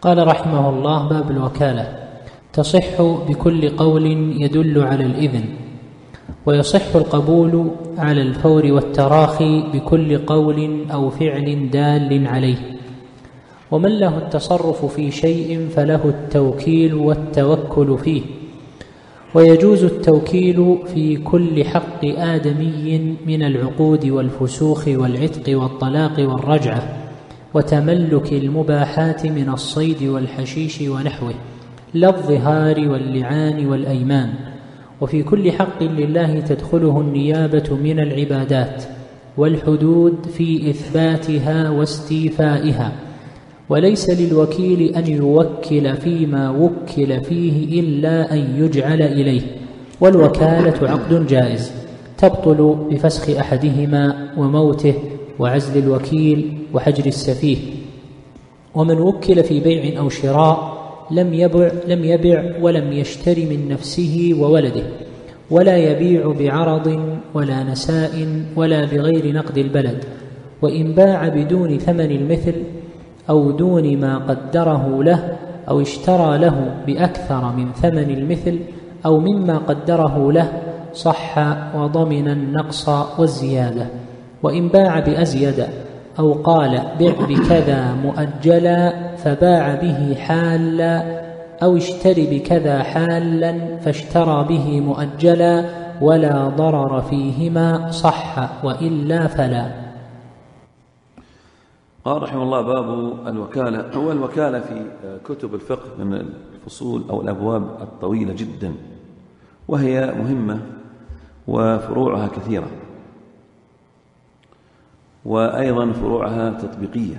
قال رحمه الله: باب الوكالة. تصح بكل قول يدل على الإذن، ويصح القبول على الفور والتراخي بكل قول أو فعل دال عليه. ومن له التصرف في شيء فله التوكيل والتوكل فيه، ويجوز التوكيل في كل حق آدمي من العقود والفسوخ والعتق والطلاق والرجعة وتملك المباحات من الصيد والحشيش ونحوه، لا الظهار واللعان والأيمان. وفي كل حق لله تدخله النيابة من العبادات والحدود في إثباتها واستيفائها، وليس للوكيل أن يوكل فيما وكل فيه إلا أن يجعل إليه. والوكالة عقد جائز تبطل بفسخ أحدهما وموته وعزل الوكيل وحجر السفيه. ومن وكل في بيع أو شراء لم يبع ولم يشتري من نفسه وولده، ولا يبيع بعرض ولا نساء ولا بغير نقد البلد، وإن باع بدون ثمن المثل أو دون ما قدره له، أو اشترى له بأكثر من ثمن المثل أو مما قدره له، صح وضمن النقص والزيادة. وإن باع بأزيد أو قال بع بكذا مؤجلا فباع به حالا، أو اشتري بكذا حالا فاشترى به مؤجلا، ولا ضرر فيهما، صح وإلا فلا. قال رحمه الله: باب الوكالة. هو الوكالة في كتب الفقه من الفصول أو الأبواب الطويلة جدا، وهي مهمة وفروعها كثيرة، وأيضا فروعها تطبيقية.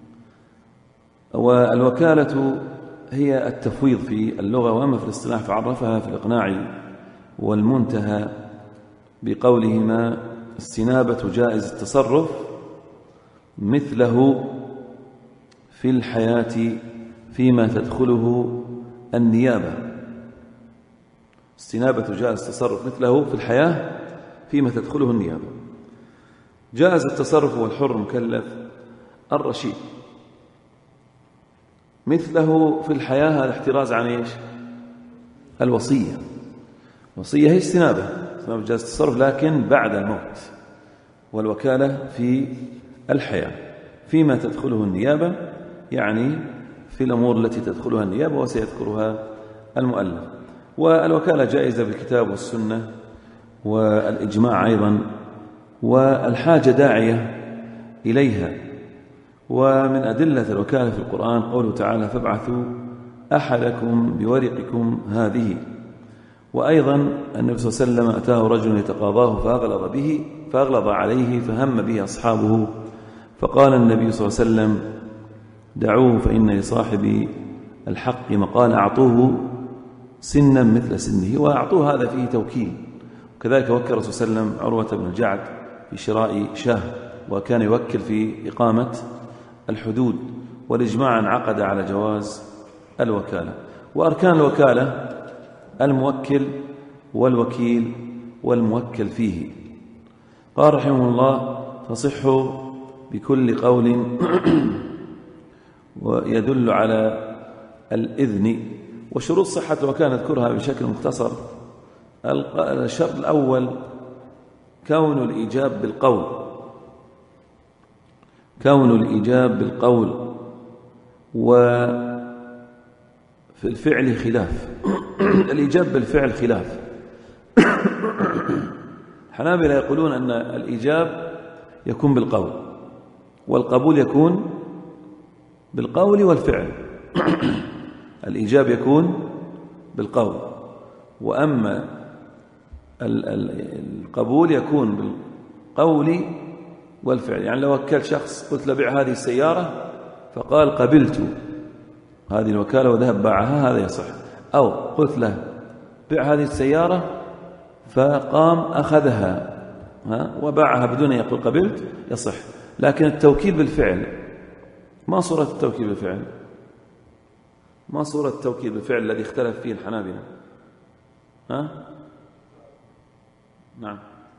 والوكالة هي التفويض في اللغة، وأما في الاصطلاح فعرفها في الإقناع والمنتهى بقولهما: استنابة جائز التصرف مثله في الحياة فيما تدخله النيابة. استنابة جائز التصرف مثله في الحياة فيما تدخله النيابة. جائز التصرف والحر مكلف الرشيد. مثله في الحياة هذا احتراز عن ايش؟ الوصية. الوصية هي استنابة جائز التصرف لكن بعد الموت، والوكالة في الحياة فيما تدخله النيابة، يعني في الأمور التي تدخلها النيابة وسيذكرها المؤلف. والوكالة جائزة بالكتاب والسنة والإجماع أيضا، والحاجة داعية إليها. ومن أدلة الوكالة في القرآن قوله تعالى: فابعثوا أحدكم بورقكم هذه. وأيضا النبي صلى الله عليه وسلم أتاه رجل يتقاضاه فأغلظ عليه فهم به أصحابه، فقال النبي صلى الله عليه وسلم: دعوه فإن لصاحب الحق مقال، أعطوه سنا مثل سنه. وأعطوه هذا فيه توكيل. وكذلك وكل الرسول صلى الله عليه وسلم عروة بن الجعد في شراء شاه، وكان يوكل في إقامة الحدود. والإجماع انعقد على جواز الوكالة. وأركان الوكالة: الموكل والوكيل والموكل فيه. قال رحمه الله: تصح بكل قول ويدل على الإذن. وشروط صحة الوكالة نذكرها بشكل مختصر. الشرط الأول: كون الإيجاب بالقول. كون الإيجاب بالقول. وفي الفعل خلاف. الإيجاب بالفعل خلاف. الحنابلة يقولون أن الإيجاب يكون بالقول، والقبول يكون بالقول والفعل. الإيجاب يكون بالقول، وأما القبول يكون بالقول والفعل. يعني لو وكل شخص قلت له بيع هذه السيارة فقال قبلت هذه الوكالة وذهب باعها، هذا يصح. أو قلت له بيع هذه السيارة فقام أخذها وباعها بدون أن يقول قبلت، يصح. لكن التوكيل بالفعل، ما صورة التوكيل بالفعل؟ ما صورة التوكيل بالفعل الذي اختلف فيه الحنابلة؟ نعم،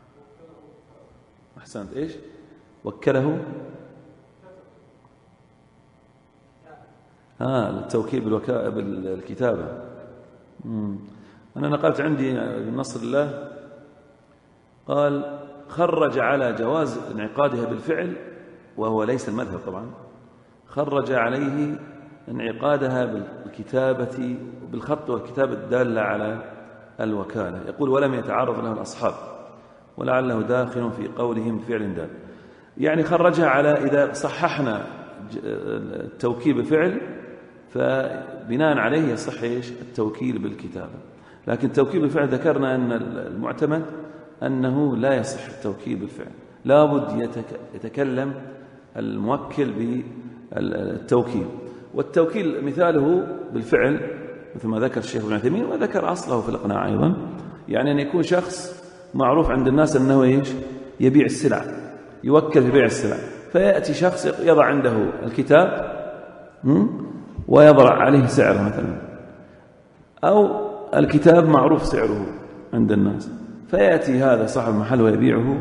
أحسنت. إيش وكله؟ التوكيل بالكتابة. أنا نقلت عندي نصر الله قال خرج على جواز انعقادها بالفعل، وهو ليس المذهب طبعا، خرج عليه انعقادها بالكتابة بالخط والكتابة الدالة على الوكالة. يقول ولم يتعرض له الأصحاب، ولعله داخل في قولهم فعل دال. يعني خرجها على إذا صححنا التوكيل بالفعل فبناء عليه يصح التوكيل بالكتابة. لكن التوكيل بالفعل ذكرنا أن المعتمد أنه لا يصح التوكيل بالفعل، لابد يتكلم الموكل بالتوكيل. والتوكيل مثاله بالفعل مثل ما ذكر الشيخ ابن عثيمين وذكر أصله في الإقناع أيضا، يعني أن يكون شخص معروف عند الناس أنه يبيع السلع، يوكل في بيع السلع، فيأتي شخص يضع عنده الكتاب ويضع عليه سعره مثلا، أو الكتاب معروف سعره عند الناس، فيأتي هذا صاحب المحل ويبيعه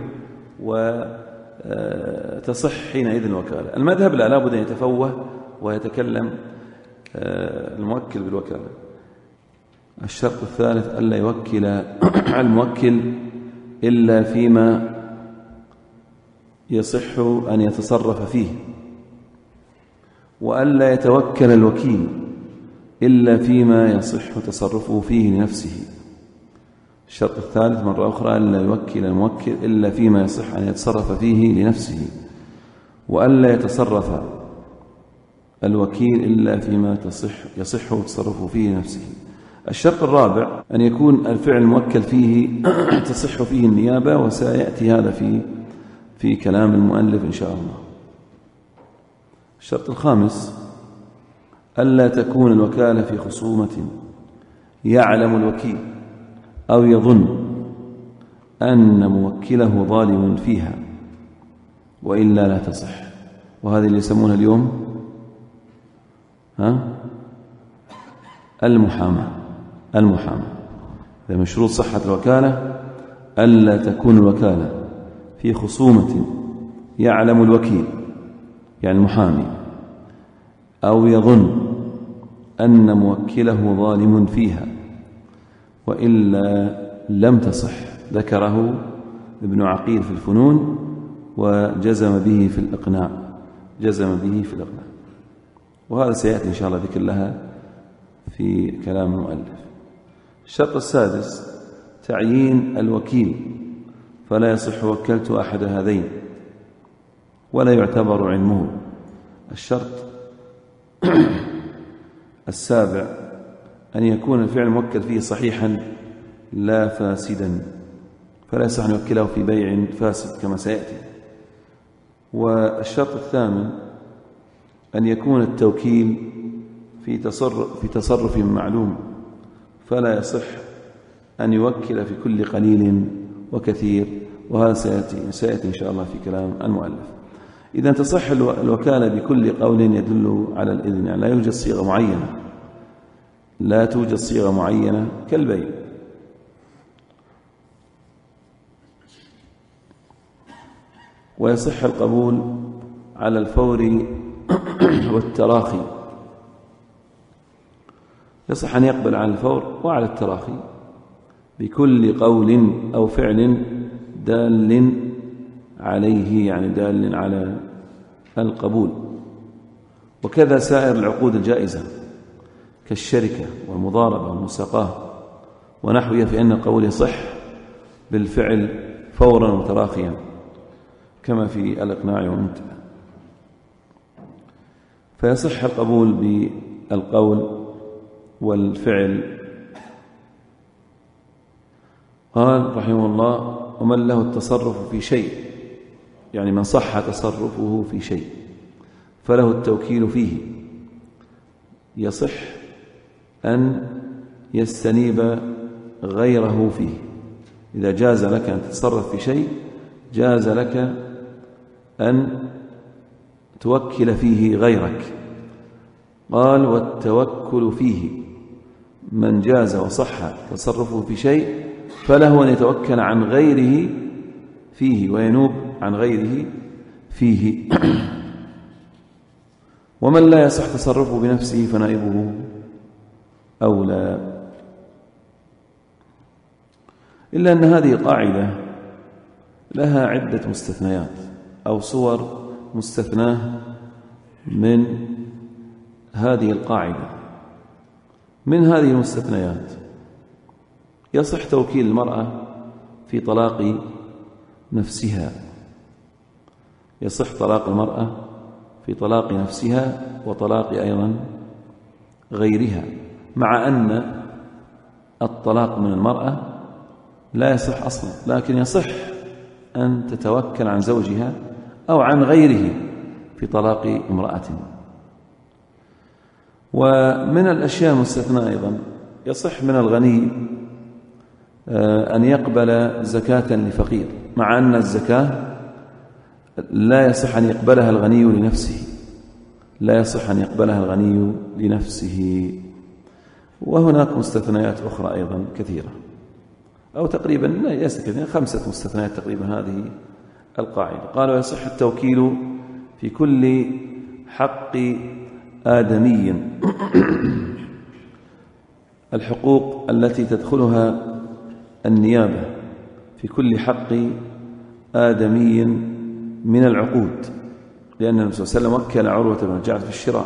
وتصح حينئذ الوكالة. المذهب لا، لابد أن يتفوه ويتكلم الموكل بالوكالة. الشرط الثالث ألا يوكل الموكل إلا فيما يصح أن يتصرف فيه، وألا يتوكل الوكيل إلا فيما يصح تصرفه فيه لنفسه. الشرط الثالث مرة أخرى ألا يوكل الموكل إلا فيما يصح أن يتصرف فيه لنفسه، وألا يتصرف الوكيل إلا فيما يصح تصرفه فيه لنفسه. الشرط الرابع أن يكون الفعل الموكل فيه تصح فيه النيابة، وسيأتي هذا في كلام المؤلف إن شاء الله. الشرط الخامس ألا تكون الوكالة في خصومة يعلم الوكيل أو يظن أن موكله ظالم فيها، وإلا لا تصح. وهذه اللي يسمونها اليوم المحاماة. من شروط صحة الوكالة ألا تكون الوكالة في خصومة يعلم الوكيل يعني المحامي أو يظن أن موكله ظالم فيها، وإلا لم تصح. ذكره ابن عقيل في الفنون وجزم به في الإقناع، وهذا سيأتي إن شاء الله ذكر لها في كلام المؤلف. الشرط السادس تعيين الوكيل، فلا يصح وكلت أحد هذين ولا يعتبر علمه. الشرط السابع أن يكون الفعل الموكل فيه صحيحا لا فاسدا، فلا يصح أن يوكله في بيع فاسد كما سيأتي. والشرط الثامن أن يكون التوكيل في تصرف معلوم، فلا يصح أن يوكل في كل قليل وكثير، وهذا سيأتي إن شاء الله في كلام المؤلف. إذا تصح الوكالة بكل قول يدل على الإذن، يعني لا توجد صيغة معينة كالبيع. ويصح القبول على الفور والتراخي، يصح أن يقبل على الفور وعلى التراخي بكل قول أو فعل دال عليه، يعني دال على القبول. وكذا سائر العقود الجائزة كالشركة والمضاربة والمساقاه ونحوها، فإن القول يصح بالفعل فورا وتراخيا كما في الإقناع ومنتهى. فيصح القبول بالقول والفعل. قال رحمه الله ومن له التصرف في شيء، يعني من صح تصرفه في شيء فله التوكيل فيه، يصح أن يستنيب غيره فيه. إذا جاز لك أن تتصرف في شيء جاز لك أن توكل فيه غيرك. قال والتوكل فيه من جاز وصح تصرفه في شيء فله أن يتوكل عن غيره فيه وينوب عن غيره فيه. ومن لا يصح تصرفه بنفسه فنائبه أولى. إلا أن هذه القاعدة لها عدة مستثنيات أو صور مستثناة من هذه القاعدة. من هذه المستثنيات يصح توكيل المرأة في طلاق نفسها، يصح طلاق المرأة في طلاق نفسها وطلاق أيضا غيرها، مع أن الطلاق من المرأة لا يصح أصلا، لكن يصح أن تتوكل عن زوجها أو عن غيره في طلاق امرأة. ومن الأشياء المستثناة أيضا يصح من الغني أن يقبل زكاة لفقير، مع أن الزكاة لا يصح أن يقبلها الغني لنفسه، لا يصح أن يقبلها الغني لنفسه. وهناك مستثنيات أخرى أيضا كثيرة، أو تقريبا ليس كثيرة، 5 مستثنيات تقريبا هذه القاعدة. قالوا يصح التوكيل في كل حق آدمي الحقوق التي تدخلها النيابة، في كل حق آدمي من العقود، لأن النبي صلى الله عليه وسلم وكل عروة بن الجعد في الشراء.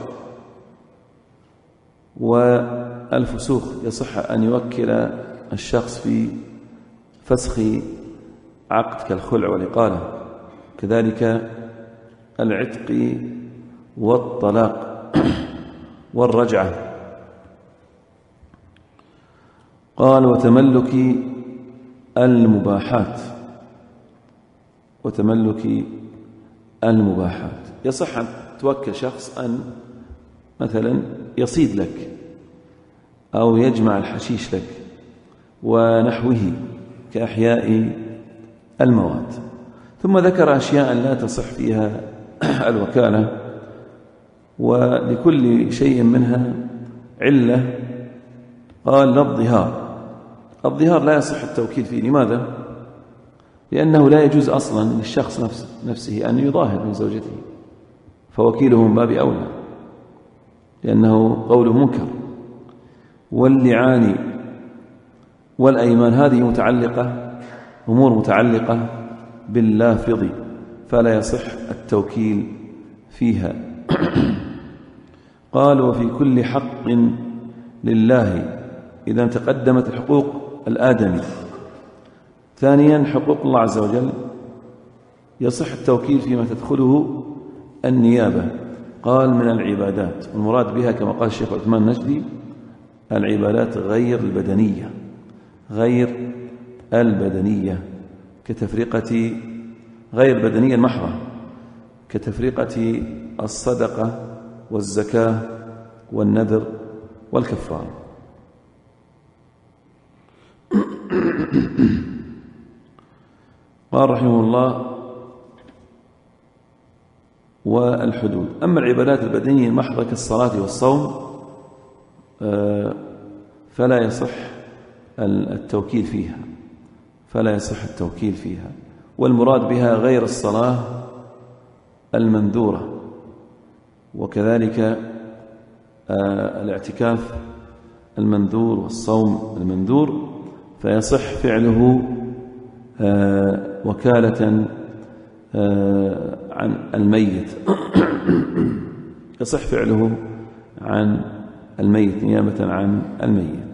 والفسوق يصح أن يوكل الشخص في فسخ عقد كالخلع والإقالة، كذلك العتق والطلاق والرجعة. قال وتملك المباحات، وتملك المباحات يصح أن توكل شخص أن مثلا يصيد لك أو يجمع الحشيش لك ونحوه كأحياء المواد. ثم ذكر أشياء لا تصح فيها الوكالة، ولكل شيء منها علة. قال الظهار، الظهار لا يصح التوكيل فيه. لماذا؟ لأنه لا يجوز أصلا للشخص نفسه أن يظاهر من زوجته، فوكيله من باب أولى، لأنه قوله منكر. واللعان والأيمان هذه متعلقة، أمور متعلقة باللافظ، فلا يصح التوكيل فيها. قال وفي كل حق لله، إذا تقدمت الحقوق الآدمي. ثانيا حقوق الله عز وجل يصح التوكيل فيما تدخله النيابة. قال من العبادات، والمراد بها كما قال الشيخ عثمان النجدي العبادات غير البدنية، غير البدنية كتفرقة غير البدنية المحضة، كتفرقة الصدقة والزكاة والنذر والكفارة. قال رحمه الله والحدود. أما العبادات البدنية المحضة كالصلاة والصوم فلا يصح التوكيل فيها، فلا يصح التوكيل فيها. والمراد بها غير الصلاة المنذورة، وكذلك الاعتكاف المنذور والصوم المنذور، فيصح فعله وكالة عن الميت يصح فعله عن الميت نيابة عن الميت.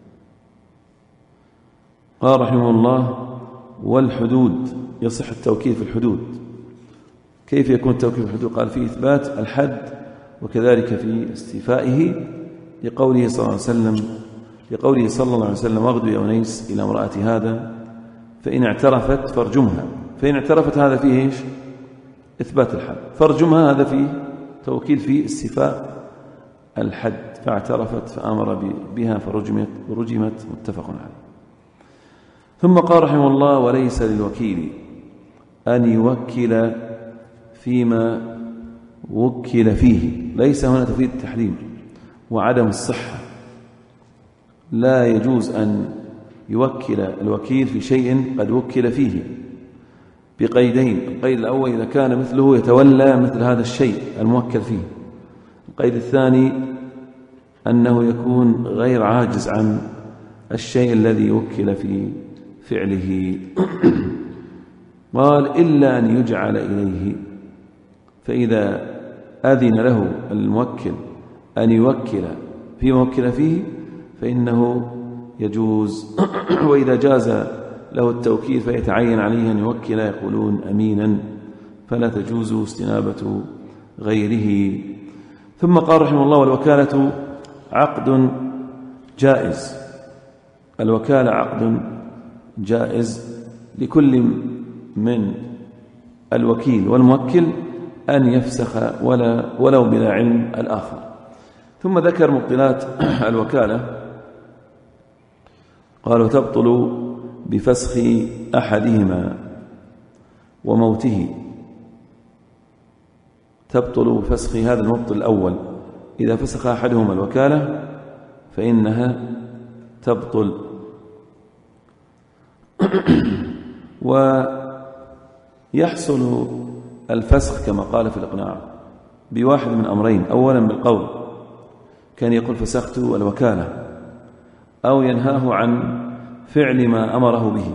قال رحمه الله والحدود، يصح التوكيل في الحدود. كيف يكون التوكيل في الحدود؟ قال في إثبات الحد، وكذلك في استيفائه، لقوله صلى الله عليه وسلم واغدو يا أنيس إلى امرأة هذا فإن اعترفت فارجمها. فإن اعترفت هذا فيه إيش؟ إثبات الحد. فارجمها هذا فيه توكيل في استيفاء الحد، فاعترفت فأمر بها فرجمت، متفق عليه. ثم قال رحمه الله وليس للوكيل أن يوكل فيما وكل فيه. ليس هنا تفيد التحريم وعدم الصحة. لا يجوز أن يوكل الوكيل في شيء قد وكل فيه بقيدين. القيد الأول إذا كان مثله يتولى مثل هذا الشيء الموكل فيه، القيد الثاني أنه يكون غير عاجز عن الشيء الذي وكل في فعله. قال إلا أن يجعل إليه، فإذا أذن له الموكل أن يوكل فيما وكل فيه فإنه يجوز. وإذا جاز له التوكيل فيتعين عليه أن يوكل يقولون أمينا، فلا تجوز استنابة غيره. ثم قال رحمه الله: والوكالة عقد جائز. الوكالة عقد جائز لكل من الوكيل والموكل أن يفسخ ولو بلا علم الآخر. ثم ذكر مبطلات الوكالة، قالوا: تبطل بفسخ أحدهما وموته. تبطل بفسخ هذا المبطل الأول، إذا فسخ أحدهما الوكالة فإنها تبطل. ويحصل الفسخ كما قال في الإقناع بواحد من أمرين: أولا بالقول، كان يقول فسخت الوكالة، أو ينهاه عن فعل ما أمره به.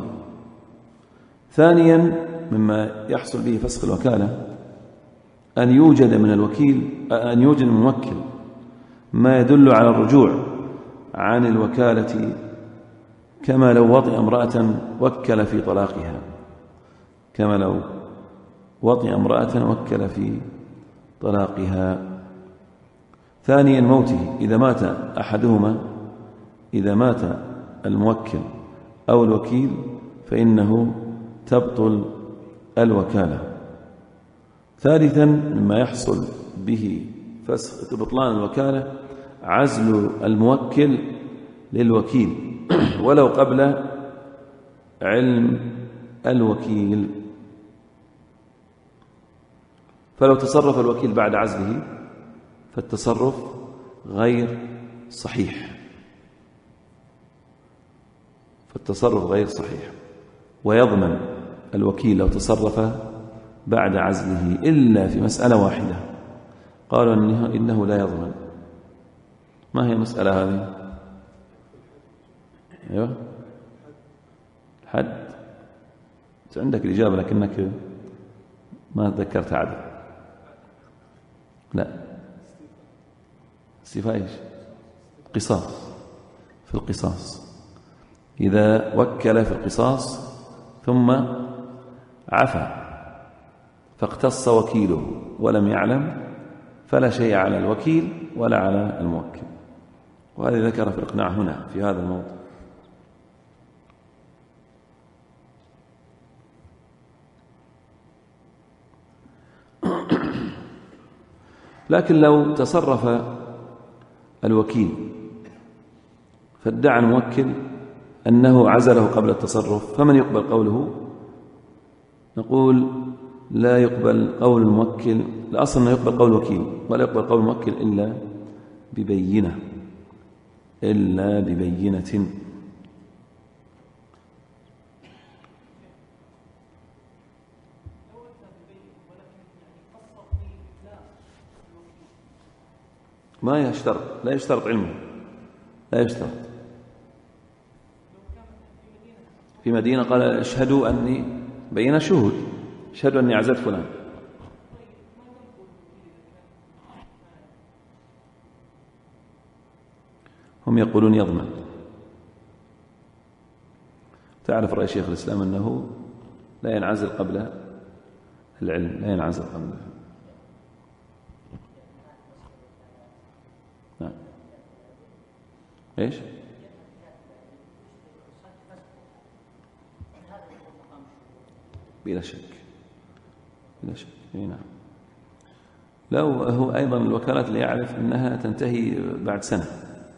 ثانيا مما يحصل به فسخ الوكالة أن يوجد من الموكل ما يدل على الرجوع عن الوكالة، كما لو وطئ امرأة وكل في طلاقها، كما لو وطئ امرأة وكل في طلاقها. ثانيا موته، إذا مات أحدهما، إذا مات الموكل أو الوكيل فإنه تبطل الوكالة. ثالثا مما يحصل به فسخ بطلان الوكالة عزل الموكل للوكيل ولو قبل علم الوكيل. فلو تصرف الوكيل بعد عزله فالتصرف غير صحيح، ويضمن الوكيل لو تصرف بعد عزله إلا في مسألة واحدة، قالوا إنه لا يضمن. ما هي المسألة هذه؟ أيوة، الحد. عندك الإجابة لكنك ما تذكرتها عدل. لا، استيفاء ايش؟ قصاص. في القصاص إذا وكل في القصاص ثم عفى فاقتص وكيله ولم يعلم فلا شيء على الوكيل ولا على الموكل. وهذا ذكر في الإقناع هنا في هذا الموضوع. لكن لو تصرف الوكيل فادعى الموكل أنه عزله قبل التصرف، فمن يقبل قوله؟ نقول لا يقبل قول الموكل، الأصل أنه يقبل قول الوكيل، ولا يقبل قول الموكل إلا ببينة. ما يشترط، لا يشترط علمه، لا يشترط. في مدينة قال اشهدوا أني بين شهود، اشهدوا أني عزلت فلان. هم يقولون يضمن. تعرف رأي شيخ الإسلام أنه لا ينعزل قبل العلم، لا ينعزل قبل العلم. نعم. ايش؟ بلا شك، بلا شك. نعم. لو هو أيضا الوكالات اللي يعرف أنها تنتهي بعد سنة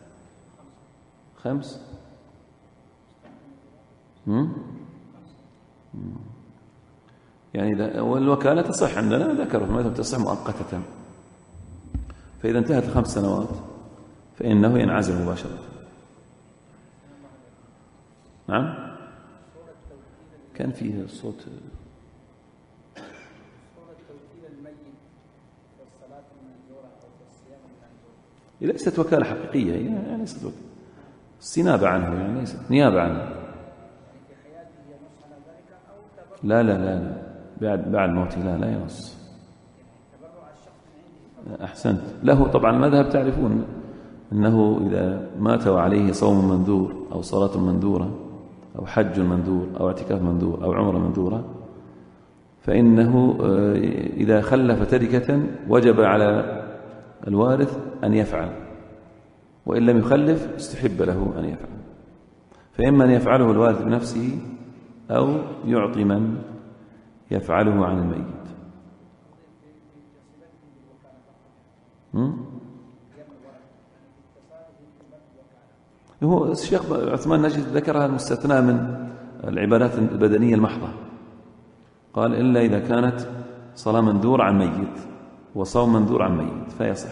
5. يعني والوكالة تصح عندنا، ذكروا ما تصح مؤقتة، فإذا انتهت 5 سنوات فإنه ينعزل مباشرة. نعم. كان فيه الصوت. هي ليست وكالة حقيقية، هي يعني ليست وكالة، استنابة عنه، يعني ليست نيابة عنه. لا لا لا لا، بعد موته لا ينص. أحسنت. له طبعا المذهب تعرفون أنه إذا مات وعليه صوم منذور أو صلاة مندورة أو حج مندور أو اعتكاف مندور أو عمرة مندورة، فإنه إذا خلف تركة وجب على الوارث أن يفعل، وإن لم يخلف استحب له أن يفعل. فإما أن يفعله الوارث بنفسه أو يعطي من يفعله عن الميت. هو الشيخ عثمان نجد ذكرها المستثنى من العبادات البدنية المحضة، قال إلا إذا كانت صلاة منذور عن ميت وصوم منذور عن ميت فيصح.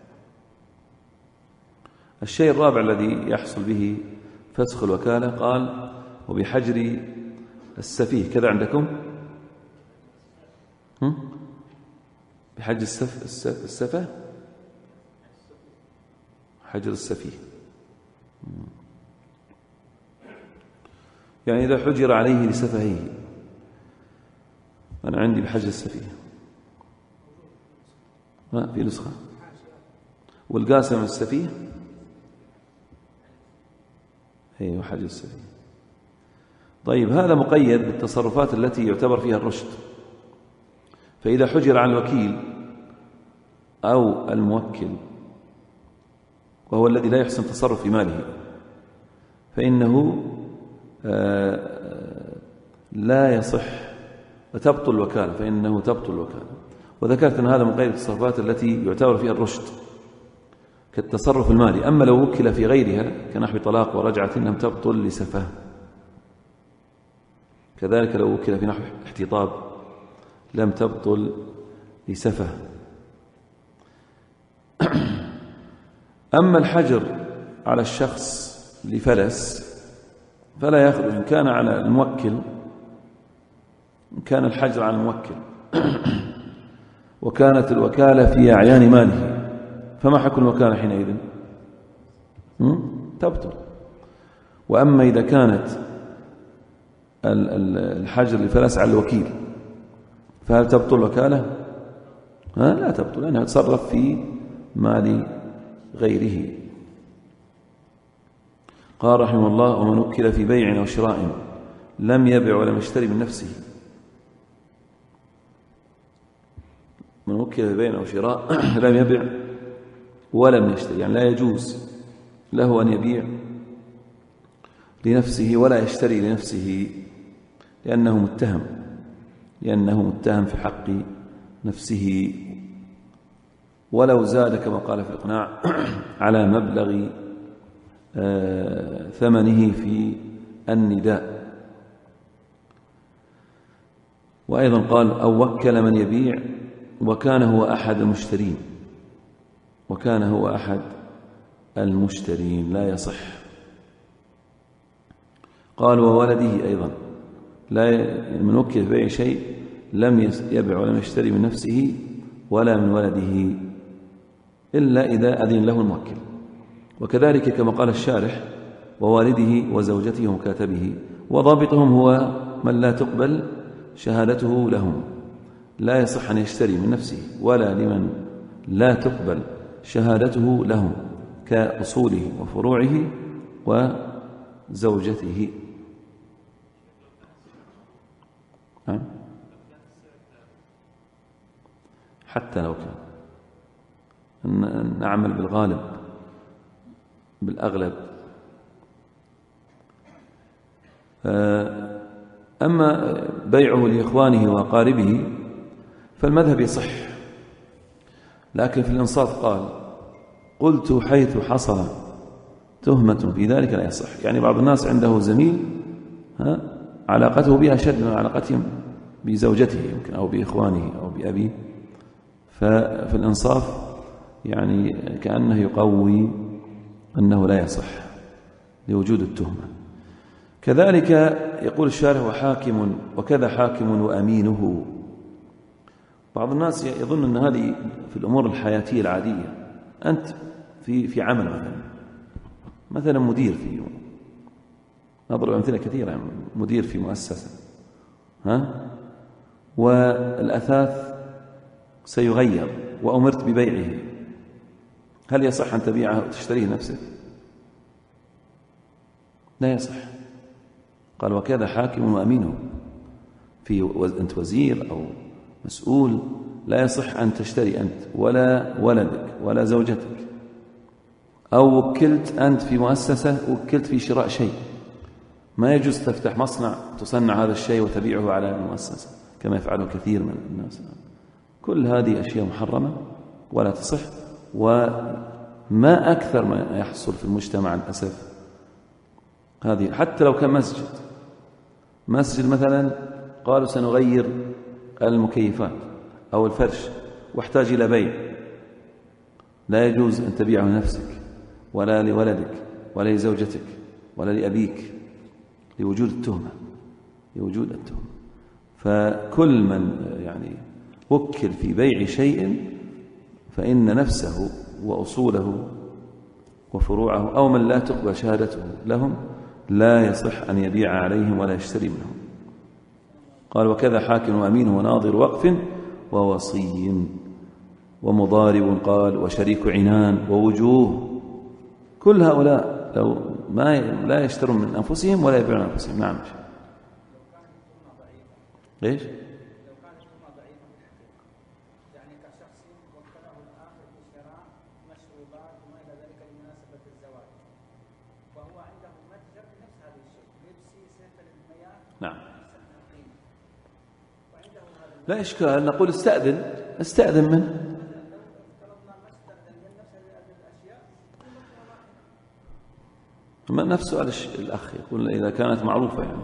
الشيء الرابع الذي يحصل به فسخ الوكالة قال وبحجر السفيه، كذا عندكم؟ بحجر السفه، حجر السفيه، يعني إذا حجر عليه لسفهه. أنا عندي بحجر السفيه ما في نسخة. والقاسم السفيه هي حجر السفيه. طيب هذا مقيد بالتصرفات التي يعتبر فيها الرشد. فإذا حجر عن الوكيل أو الموكل وهو الذي لا يحسن تصرف في ماله فإنه لا يصح وتبطل الوكالة، فإنه تبطل الوكالة. وذكرت أن هذا مقيد بالتصرفات التي يعتبر فيها الرشد كالتصرف المالي. أما لو وكل في غيرها كنحو طلاق ورجعة لم تبطل لسفه. كذلك لو وكل في نحو احتطاب لم تبطل لسفه. أما الحجر على الشخص لفلس فلا يخرج إن كان على الموكل، إن كان الحجر على الموكل وكانت الوكالة في أعيان ماله، فما حكم الوكالة حينئذ؟ تبطل. وأما إذا كانت الحجر لفلس على الوكيل فهل تبطل الوكالة؟ لا تبطل، لأنها تصرف في مال غيره. قال رحمه الله ومن وكل في بيع أو شراء لم يبع ولم يشتري من نفسه. من وكل في بيع أو شراء لم يبع ولم يشتري، يعني لا يجوز له أن يبيع لنفسه ولا يشتري لنفسه لأنه متهم في حق نفسه، ولو زاد كما قال في الإقناع على مبلغ ثمنه في النداء. وأيضا قال أو وكل من يبيع وكان هو أحد المشترين لا يصح. قال وولده أيضا لا من وكل في بيع شيء لم يبع ولم يشتري من نفسه ولا من ولده إلا إذا أذن له الموكل. وكذلك كما قال الشارح ووالده وزوجته ومكاتبه، وضابطهم هو من لا تقبل شهادته لهم، لا يصح أن يشتري من نفسه ولا لمن لا تقبل شهادته لهم كأصوله وفروعه وزوجته. حتى لو كان نعمل بالغالب بالأغلب. أما بيعه لإخوانه وأقاربه فالمذهب يصح، لكن في الإنصاف قال قلت حيث حصل تهمة في ذلك لا يصح. يعني بعض الناس عنده زميل علاقته بها أشد من علاقتهم بزوجته يمكن أو بإخوانه أو بأبيه، ففي الإنصاف يعني كأنه يقوي أنه لا يصح لوجود التهمة. كذلك يقول الشارح وحاكم وكذا حاكم وأمينه. بعض الناس يظن أن هذه في الأمور الحياتية العادية، أنت في عمل مثلا مدير في، نضرب أمثلة كثيرة يعني مدير في مؤسسة والأثاث سيغير وأمرت ببيعه، هل يصح أن تبيعه وتشتريه نفسك؟ لا يصح. قال وكذا حاكم وأمينه، أنت وزير أو مسؤول، لا يصح أن تشتري أنت ولا ولدك ولا زوجتك، أو وكلت أنت في مؤسسة وكلت في شراء شيء، ما يجوز تفتح مصنع تصنع هذا الشيء وتبيعه على المؤسسة كما يفعله كثير من الناس. كل هذه أشياء محرمة ولا تصح، وما أكثر ما يحصل في المجتمع للأسف. هذه حتى لو كان مسجد مثلا قالوا سنغير المكيفات أو الفرش واحتاج إلى بيع، لا يجوز أن تبيعه لنفسك ولا لولدك ولا لزوجتك ولا لأبيك لوجود التهمة. فكل من يعني وكل في بيع شيء فإن نفسه وأصوله وفروعه أو من لا تقبل شهادته لهم لا يصح أن يبيع عليهم ولا يشتري منهم. قال وكذا حاكم وأمين وناظر وقف ووصي ومضارب، قال وشريك عنان ووجوه، كل هؤلاء لو لا يشترون من أنفسهم ولا يبيعون أنفسهم. نعم. ليش؟ نعم لا إشكال، نقول استأذن منه. نفس سؤال الأخ يقول إذا كانت معروفة يعني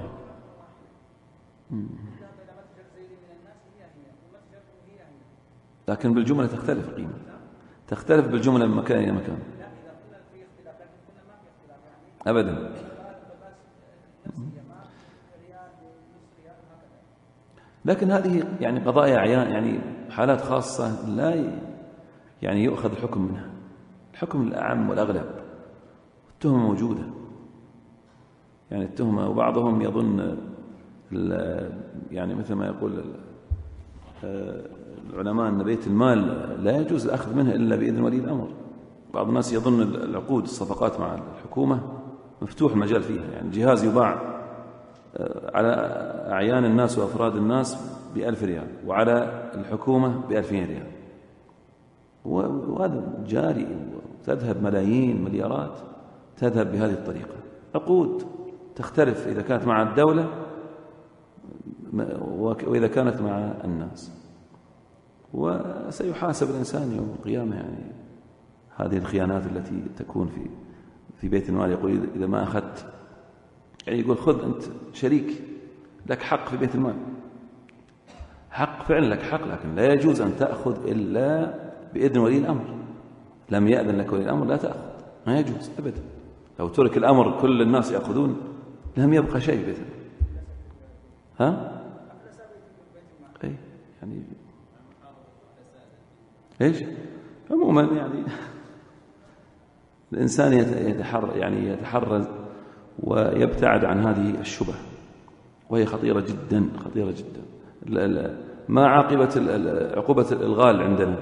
لكن بالجملة تختلف قيمة، تختلف بالجملة من مكان إلى مكان أبدا. لكن هذه يعني قضايا أعيان، يعني حالات خاصة لا يعني يؤخذ الحكم منها، الحكم الأعم والأغلب. التهمة موجودة، يعني التهمة، وبعضهم يظن يعني مثل ما يقول العلماء أن بيت المال لا يجوز الأخذ منه إلا بإذن ولي الأمر. بعض الناس يظن العقود الصفقات مع الحكومة مفتوح المجال فيها، يعني الجهاز يباع على أعيان الناس وأفراد الناس ب1000 ريال وعلى الحكومة ب2000 ريال، وهذا جاري، وتذهب ملايين مليارات تذهب بهذه الطريقة. عقود تختلف إذا كانت مع الدولة وإذا كانت مع الناس، وسيحاسب الإنسان يوم القيامة. يعني هذه الخيانات التي تكون في بيت المال، يقول إذا ما أخذت، يعني يقول خذ أنت شريك لك حق في بيت المال، حق فعلا لك حق، لكن لا يجوز أن تأخذ إلا بإذن ولي الأمر. لم يأذن لك ولي الأمر لا تأخذ، ما يجوز أبدا. لو ترك الأمر كل الناس يأخذون لم يبقى شيء في بيت المال. أي يعني إيش عموما يعني الإنسان يتحرز ويبتعد عن هذه الشبه، وهي خطيرة جدا خطيرة جدا. ما عقوبة الإلغال عندنا؟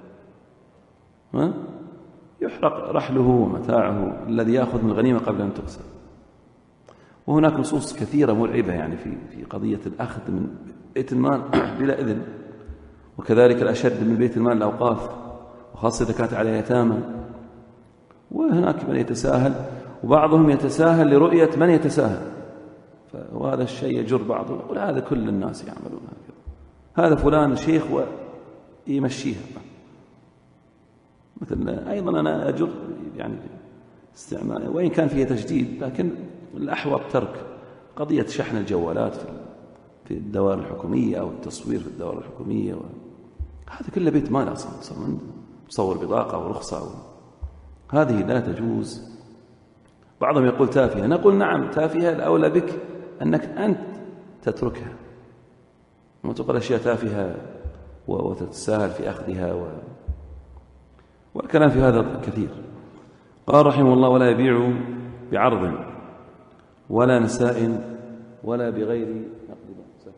يحرق رحله ومتاعه الذي يأخذ من الغنيمة قبل أن تقسم. وهناك نصوص كثيرة مرعبة يعني في قضية الأخذ من بيت المال بلا إذن، وكذلك الأشد من بيت المال الأوقاف، وخاصة إذا كانت على يتامى. وهناك من يتساهل، وبعضهم يتساهل لرؤية من يتساهل، وهذا الشيء يجر بعضه يقول هذا كل الناس يعملون هكذا، هذا فلان شيخ ويمشيها. مثل أيضا أنا أجر يعني استعمال، وإن كان فيها تجديد، لكن الأحوط ترك قضية شحن الجوالات في الدوائر الحكومية أو التصوير في الدوائر الحكومية، هذا كله بيت مال أصلا، تصور بطاقة ورخصة هذه لا تجوز. بعضهم يقول تافهة، نقول نعم تافهة، الأولى بك أنك أنت تتركها، وما تقول أشياء تافهة وتتساهل في أخذها والكلام في هذا كثير. قال رحمه الله: ولا يبيع بعرض ولا نساء ولا بغير نقد.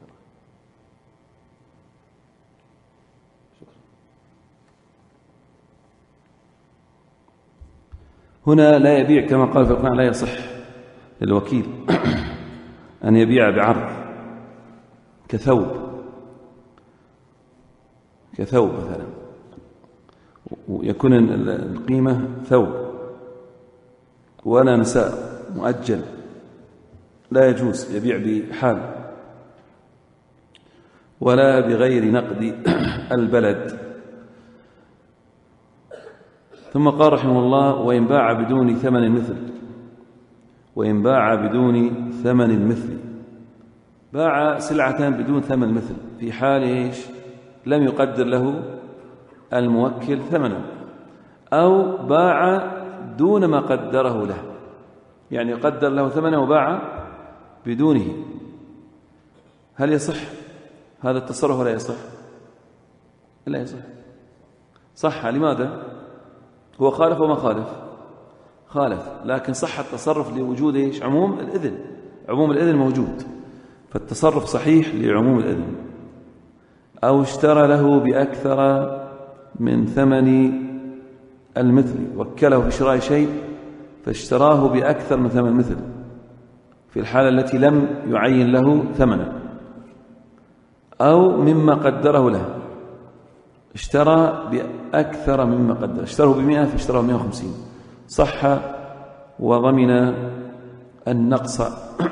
هنا لا يبيع كما قال في القرآن: لا يصح للوكيل أن يبيع بعرض كثوب مثلا، ويكون القيمة ثوب، ولا نساء مؤجل، لا يجوز يبيع بحال، ولا بغير نقد البلد. ثم قال رحمه الله: وإن باع بدون ثمن مثل. وإن باع بدون ثمن مثل، باع سلعة بدون ثمن مثل في حال إيش؟ لم يقدر له الموكل ثمنا، أو باع دون ما قدره له، يعني قدر له ثمنا وباع بدونه. هل يصح هذا التصرف ولا يصح؟ لا يصح. صح. لماذا؟ هو خالف وما خالف، لكن صح التصرف لوجود إيش؟ عموم الإذن. عموم الإذن موجود، فالتصرف صحيح لعموم الإذن. أو اشترى له بأكثر من ثمن المثل، وكله في شراء شيء فاشتراه بأكثر من ثمن المثل في الحالة التي لم يعين له ثمنا، أو مما قدره له، اشترى بأكثر مما قدر، اشتروا ب100 فاشتروا 150، صح وضمن النقص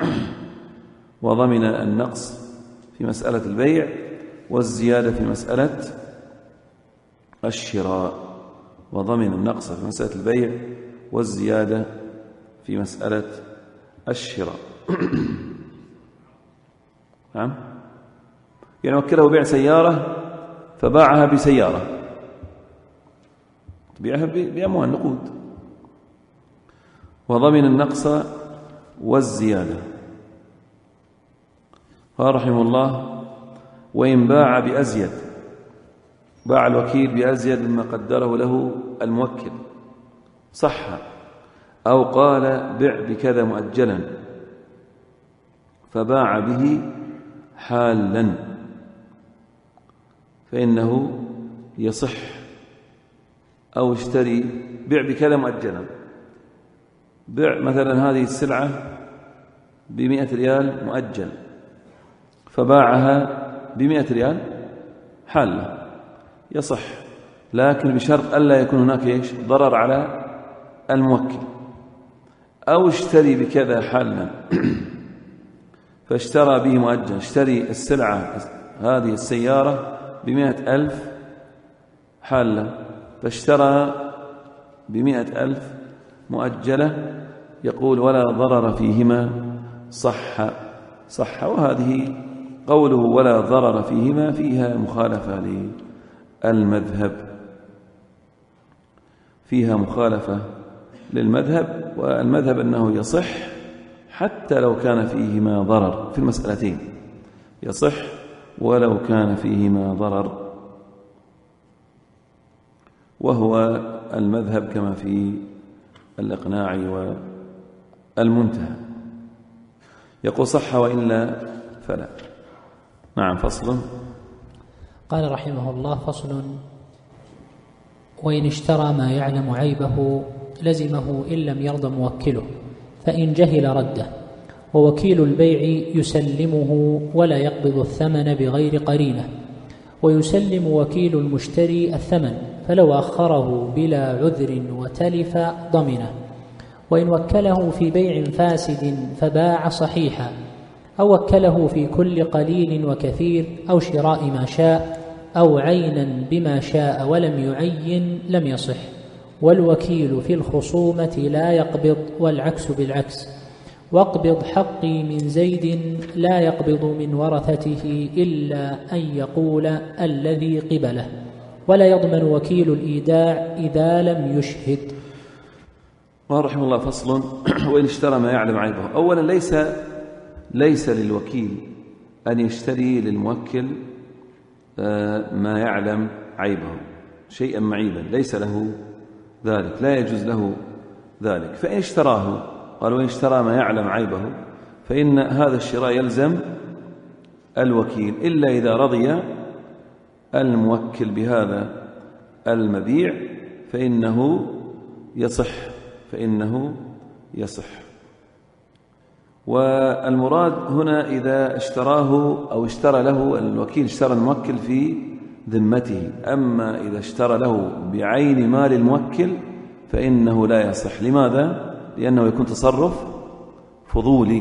وضمن النقص في مسألة البيع، والزيادة في مسألة الشراء. وضمن النقص في مسألة البيع والزيادة في مسألة الشراء. نعم، يعني وكله بيع سيارة فباعها بسيارة، تبيعها بأموال نقود. وضمن النقص والزيادة. قال رحمه الله: وإن باع بأزيد، باع الوكيل بأزيد مما قدره له الموكل، صح. أو قال: بع بكذا مؤجلا، فباع به حالا، فإنه يصح. أو اشتري، بع بكذا مؤجلا، بع مثلا هذه السلعة ب100 ريال مؤجل، فباعها ب100 ريال حالة، يصح، لكن بشرط ألا يكون هناك إيش؟ ضرر على الموكل. أو اشتري بكذا حالا فاشترى به مؤجل، اشتري السلعة هذه السيارة ب100,000 حالة، فاشترى ب100,000 مؤجلة، يقول: ولا ضرر فيهما، صح. وهذه قوله ولا ضرر فيهما فيها مخالفة للمذهب، فيها مخالفة للمذهب، والمذهب أنه يصح حتى لو كان فيهما ضرر، في المسألتين يصح ولو كان فيهما ضرر، وهو المذهب كما في الإقناع والمنتهى. يقول: صح وإلا فلا. نعم. فصل. قال رحمه الله: فصل. وإن اشترى ما يعلم عيبه لزمه إن لم يرضى موكله، فإن جهل رده، ووكيل البيع يسلمه ولا يقبض الثمن بغير قرينة، ويسلم وكيل المشتري الثمن، فلو أخره بلا عذر وتلف ضمنه. وإن وكله في بيع فاسد فباع صحيحا، أو وكله في كل قليل وكثير، أو شراء ما شاء، أو عينا بما شاء ولم يعين، لم يصح. والوكيل في الخصومة لا يقبض، والعكس بالعكس. واقبض حقي من زيد لا يقبض من ورثته إلا أن يقول الذي قبله، ولا يضمن وكيل الإيداع إذا لم يشهد. قال رحمه الله: فصل. وإن اشترى ما يعلم عيبه. أولا، ليس للوكيل أن يشتري للموكل ما يعلم عيبه، شيئا معيبا، ليس له ذلك، لا يجوز له ذلك. فإن اشتراه، قال وإن اشترى ما يعلم عيبه، فإن هذا الشراء يلزم الوكيل إلا إذا رضي الموكل بهذا المبيع فإنه يصح. والمراد هنا إذا اشتراه أو اشترى له الوكيل، اشترى الموكل في ذمته. أما إذا اشترى له بعين مال الموكل فإنه لا يصح. لماذا؟ لأنه يكون تصرف فضولي.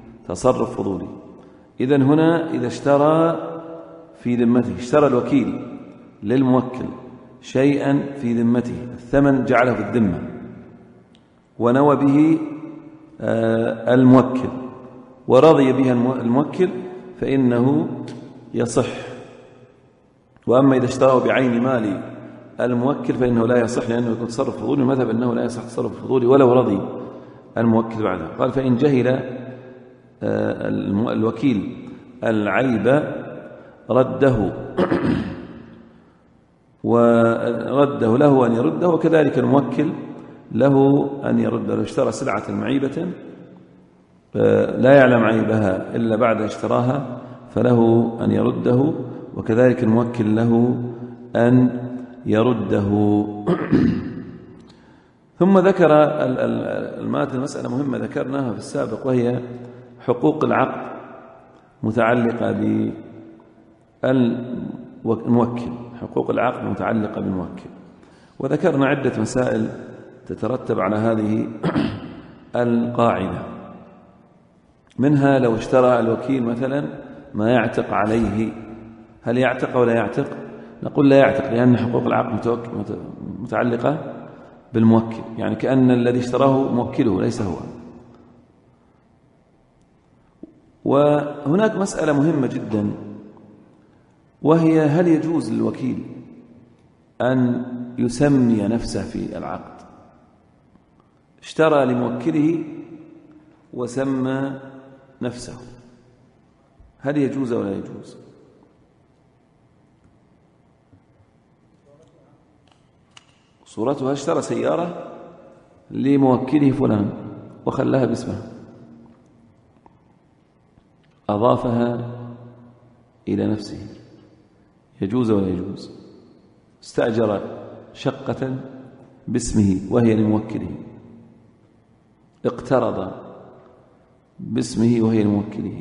إذن هنا إذا اشترى في ذمته، اشترى الوكيل للموكل شيئا في ذمته، الثمن جعله في الذمة ونوى به الموكل ورضي بها الموكل فإنه يصح. وأما إذا اشتراه بعين مال الموكل فإنه لا يصح، لأنه يكون تصرف فضولي. المذهب أنه لا يصح تصرف فضولي ولو رضي الموكل بعده. قال فإن جهل الوكيل العيب رده له أن يرده، وكذلك الموكل له أن يرده. لو اشترى سلعة معيبة لا يعلم عيبها إلا بعد اشتراها فله أن يرده، وكذلك الموكل له أن يرده. ثم ذكر المسألة مهمة ذكرناها في السابق، وهي حقوق العقد متعلقة بالموكل، حقوق العقد متعلقة بالموكل. وذكرنا عدة مسائل تترتب على هذه القاعدة. منها لو اشترى الوكيل مثلا ما يعتق عليه، هل يعتق ولا يعتق؟ نقول لا يعتق، لأن حقوق العقد متعلقة بالموكل، يعني كأن الذي اشتراه موكله ليس هو. وهناك مسألة مهمة جدا، وهي هل يجوز للوكيل أن يسمي نفسه في العقد؟ اشترى لموكله وسمى نفسه، هل يجوز ولا يجوز؟ صورتها اشترى سيارة لموكله فلان وخلاها باسمه، أضافها إلى نفسه، يجوز ولا يجوز؟ استأجر شقة باسمه وهي لموكله، اقترض باسمه وهي لموكله.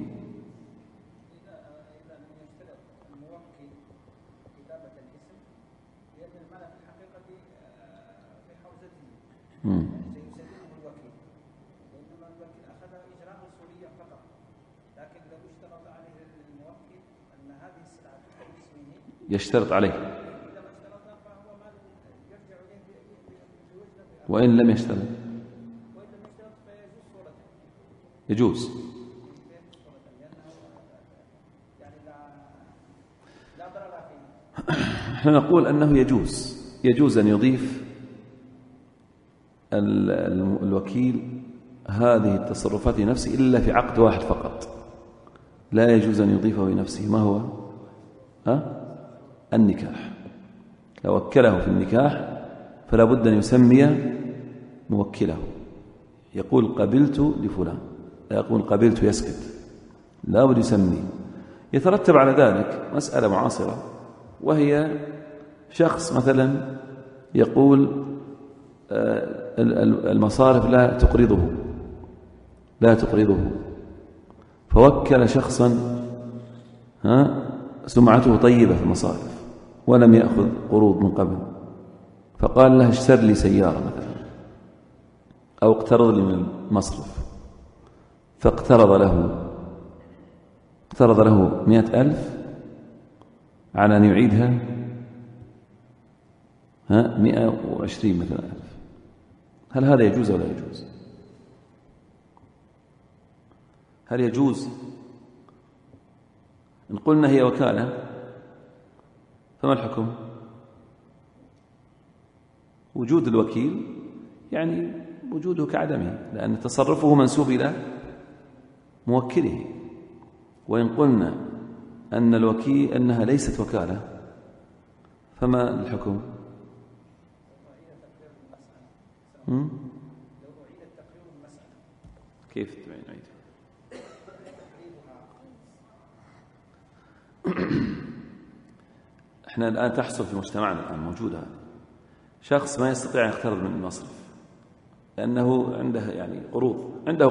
يشترط عليه، وإن لم يشترط يجوز. نحن نقول أنه يجوز أن يضيف الوكيل هذه التصرفات لنفسه إلا في عقد واحد فقط، لا يجوز أن يضيفه لنفسه. ما هو؟ النكاح. لو وكله في النكاح فلا بد أن يسمي موكله، يقول قبلت لفلان، لا يقول قبلت يسكت، لا بد يسمي. يترتب على ذلك مسألة معاصرة، وهي شخص مثلا يقول المصارف لا تقرضه، فوكل شخصا سمعته طيبة في المصارف ولم يأخذ قروض من قبل، فقال له اشتر لي سيارة مثلا أو اقترض لي من المصرف، فاقترض له 100,000 على أن يعيدها 120 مثلا ألف. هل هذا يجوز ولا يجوز؟ هل يجوز؟ إن قلنا هي وكالة فما الحكم؟ وجود الوكيل يعني وجوده كعدمه، لأن تصرفه منسوب إلى موكله. وإن قلنا أن الوكيل أنها ليست وكالة فما الحكم؟ كيف نعيد؟ احنا الآن تحصل في مجتمعنا الآن موجودة هذه. شخص ما يستطيع أن يقترض من المصرف لأنه عنده يعني عنده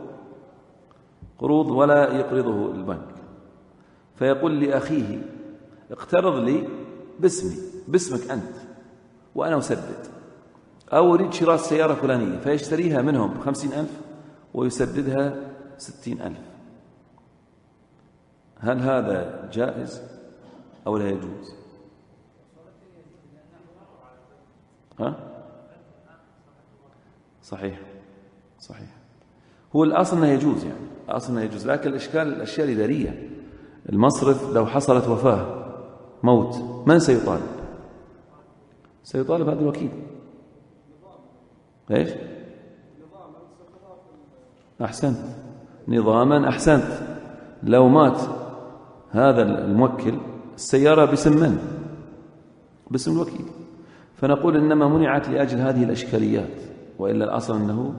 قروض ولا يقرضه البنك، فيقول لأخيه اقترض لي باسمك أنت وأنا أسدد، أو أريد شراء سيارة فلانية فيشتريها منهم ب50,000 ويسددها 60,000. هل هذا جائز أو لا يجوز؟ صحيح. هو الأصل أنه يجوز، يعني الأصل أنه يجوز، لكن الإشكال الأشياء الإدارية. المصرف لو حصلت وفاة موت من سيطالب؟ سيطالب هذا الوكيل. ايش؟ أحسنت، نظاما. أحسنت. لو مات هذا الموكل السيارة باسم من؟ باسم الوكيل. فنقول إنما منعت لأجل هذه الأشكاليات، وإلا الأصل أنه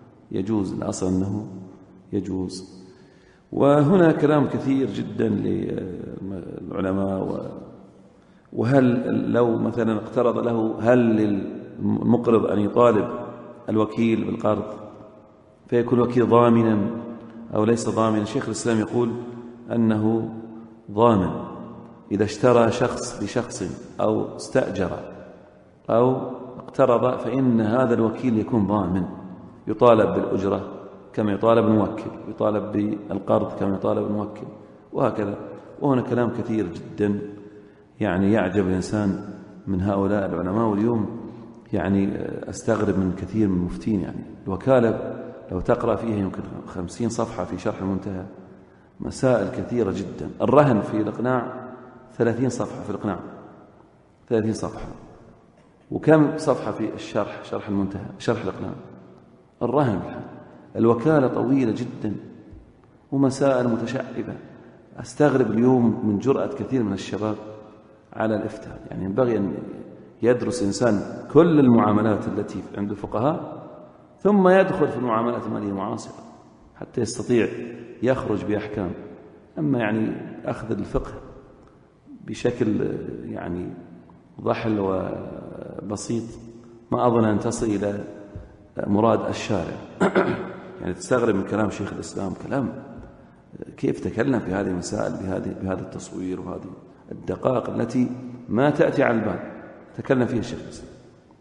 يجوز. وهنا كلام كثير جدا للعلماء. وهل لو مثلا اقترض له، هل للمقرض أن يطالب الوكيل بالقرض فيكون الوكيل ضامنا أو ليس ضامنا؟ شيخ الإسلام يقول أنه ضامن إذا اشترى شخص بشخص أو استأجر أو اقترض، فإن هذا الوكيل يكون ضامن، يطالب بالأجرة كما يطالب الموكل، يطالب بالقرض كما يطالب الموكل، وهكذا. وهنا كلام كثير جدا يعني يعجب الإنسان من هؤلاء العلماء. واليوم يعني أستغرب من كثير من المفتين. يعني الوكالة لو تقرأ فيها يمكن 50 صفحة في شرح المنتهى، مسائل كثيرة جدا. الرهن في الإقناع 30 صفحة في الإقناع، 30 صفحة. وكم صفحة في شرح المنتهى، شرح الإقناع. الرهن، الوكالة طويلة جدا ومسائل متشعبة. أستغرب اليوم من جرأة كثير من الشباب على الإفتاء. يعني ينبغي أن يدرس إنسان كل المعاملات التي عند الفقهاء ثم يدخل في المعاملات المالية المعاصرة حتى يستطيع يخرج بأحكام. أما يعني أخذ الفقه بشكل يعني ضحل وبسيط ما أظن أن تصل إلى مراد الشارع. يعني تستغرب من كلام شيخ الإسلام، كلام كيف تكلم في هذه المسائل بهذا التصوير وهذه الدقائق التي ما تأتي على البال تكلم فيها الشيخ الإسلام.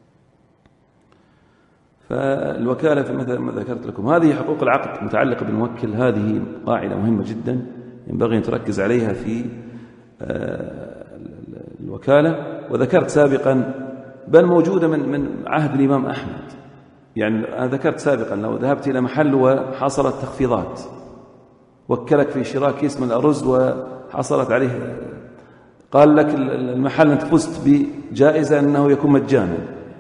فالوكالة في مثل ما ذكرت لكم، هذه حقوق العقد متعلقة بالموكل. هذه قاعدة مهمة جدا ينبغي أن تركز عليها في الوكالة. وذكرت سابقا بل موجودة من عهد الإمام أحمد. يعني أنا ذكرت سابقا لو ذهبت إلى محل وحصلت تخفيضات، وكلك في شراء كيس من الأرز وحصلت عليه، قال لك المحل أنت فزت بجائزة أنه يكون مجانا،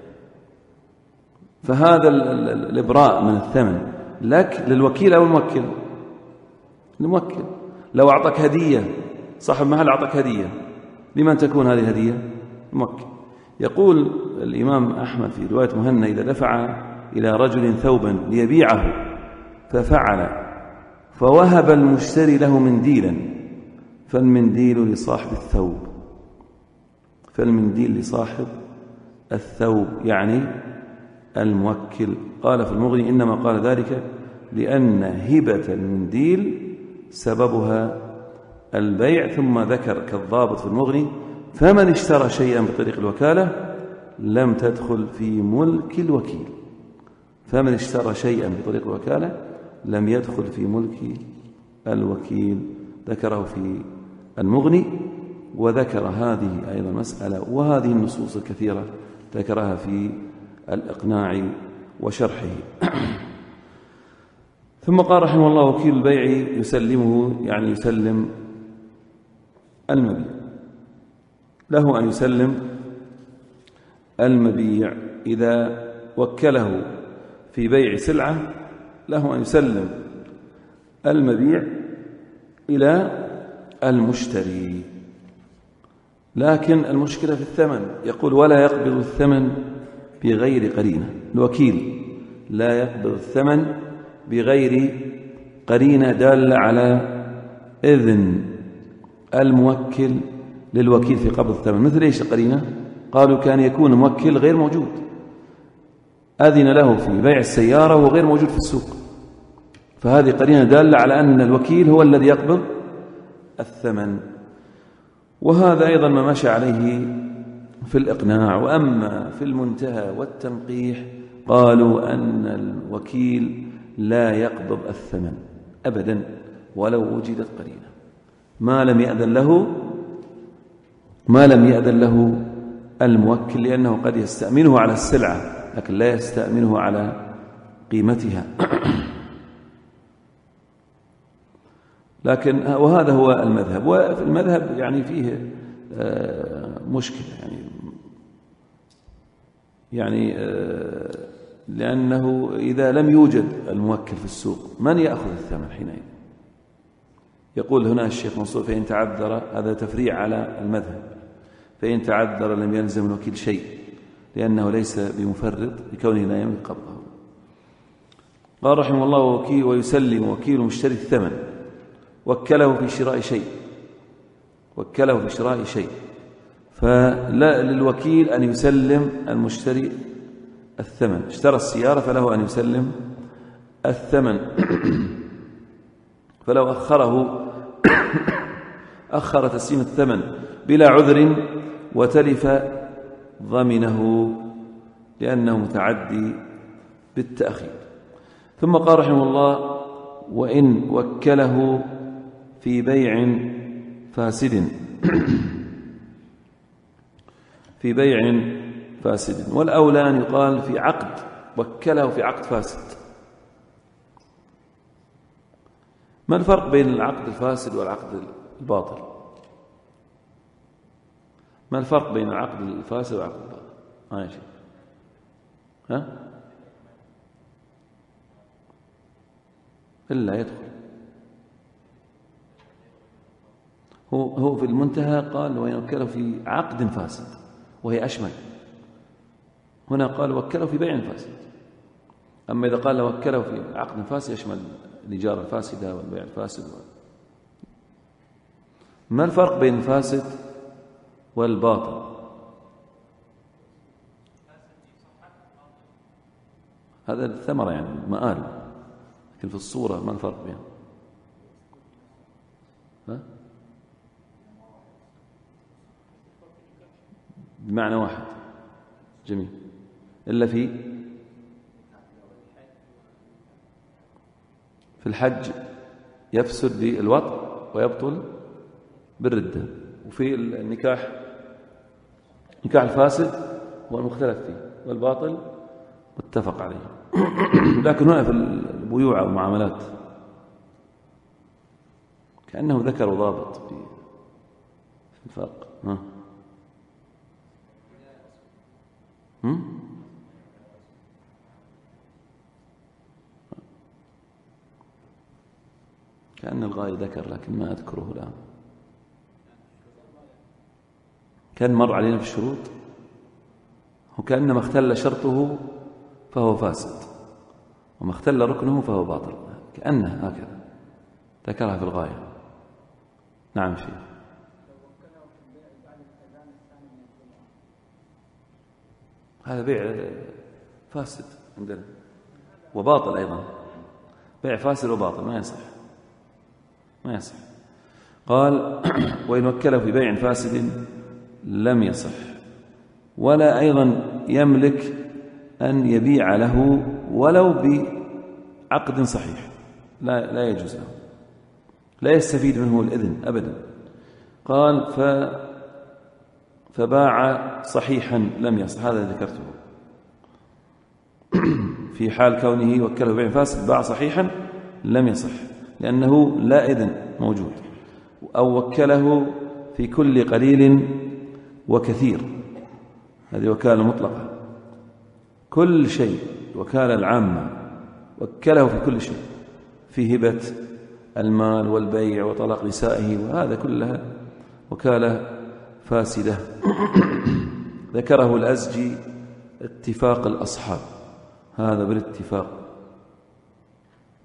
فهذا الإبراء من الثمن لك للوكيل أو الموكل؟ الموكل. لو أعطاك هدية، صاحب المحل أعطاك هدية، لمن تكون هذه الهدية؟ الموكل. يقول الإمام أحمد في رواية مهنا: إذا دفع إلى رجل ثوبا ليبيعه ففعل فوهب المشتري له منديلا فالمنديل لصاحب الثوب، فالمنديل لصاحب الثوب يعني الموكل. قال في المغني: إنما قال ذلك لأن هبة المنديل سببها البيع. ثم ذكر كالضابط في المغني: فمن اشترى شيئا بطريق الوكالة لم تدخل في ملك الوكيل. فمن اشترى شيئا بطريق الوكالة لم يدخل في ملك الوكيل. ذكره في المغني، وذكر هذه أيضا مسألة، وهذه النصوص الكثيرة ذكرها في الإقناع وشرحه. ثم قال رحمه الله: وكيل البيع يسلمه، يعني يسلم المبيع، له أن يسلم المبيع إذا وكله في بيع سلعة، له أن يسلم المبيع إلى المشتري. لكن المشكلة في الثمن. يقول: ولا يقبض الثمن بغير قرينة. الوكيل لا يقبض الثمن بغير قرينة دالة على إذن الموكل للوكيل في قبض الثمن. مثل إيش القرينة؟ قالوا كان يكون موكل غير موجود، أذن له في بيع السيارة وغير موجود في السوق، فهذه قرينة دالة على أن الوكيل هو الذي يقبض الثمن. وهذا أيضا ما مشى عليه في الإقناع. وأما في المنتهى والتنقيح قالوا أن الوكيل لا يقبض الثمن أبدا ولو وجدت قرينة، ما لم يأذن له الموكل، لأنه قد يستأمنه على السلعة لكن لا يستأمنه على قيمتها. لكن وهذا هو المذهب. وفي المذهب يعني فيه مشكلة يعني لأنه إذا لم يوجد الموكل في السوق من يأخذ الثمن حينئذ؟ يقول هنا الشيخ منصور فإن تعذر، هذا تفريع على المذهب، فإن تعذر لم يلزم الوكيل شيء لأنه ليس بمفرط لكونه لا يملك قبضه. قال رحمه الله وكيل ويسلم وكيل مشتري الثمن وكله في شراء شيء، فلا للوكيل أن يسلم المشتري الثمن. اشترى السيارة فله أن يسلم الثمن، فلو أخر تسليم الثمن بلا عذر وتلف ضمنه لأنه متعدي بالتأخير. ثم قال رحمه الله وإن وكله في بيع فاسد والأولى أن يقال في عقد، وكله في عقد فاسد. ما الفرق بين العقد الفاسد والعقد الباطل؟ ما الفرق بين العقد الفاسد والعقد الباطل؟ ما يا شيخ، إلا يدخل. هو في المنتهى قال وإن وكله في عقد فاسد وهي أشمل، هنا قال وكله في بيع فاسد. أما إذا قال وكله في عقد فاسد يشمل الإجارة الفاسدة والبيع الفاسد. ما الفرق بين الفاسد والباطل؟ هذا الثمرة يعني المآل، لكن في الصورة ما الفرق بينهم؟ بمعنى واحد. جميل. إلا في الحج يفسد بالوطء ويبطل بالردة، وفي النكاح الفاسد هو المختلف فيه والباطل متفق عليه. لكن هنا في البيوع والمعاملات كأنه ذكر ضابط في الفرق. كأن الغاية ذكر لكن ما أذكره الآن. كان مر علينا في الشروط وكأن ما اختل شرطه فهو فاسد وما اختل ركنه فهو باطل، كأنه هكذا ذكرها في الغاية. نعم شيخ. هذا بيع فاسد عندنا وباطل أيضا، بيع فاسد وباطل ما يصح. قال وإن وكله في بيع فاسد لم يصح، ولا أيضا يملك أن يبيع له ولو بعقد صحيح، لا يجوز له، لا يستفيد منه الإذن أبدا. قال فباع صحيحا لم يصح، هذا ذكرته في حال كونه وكله بيع فاسد باع صحيحا لم يصح لأنه لا إذن موجود. أو وكله في كل قليل وكثير، هذه وكالة مطلقة، كل شيء، وكالة العامة وكله في كل شيء، في هبة المال والبيع وطلاق نسائه، وهذا كلها وكالة فاسدة. ذكره الأزجي اتفاق الأصحاب، هذا بالاتفاق.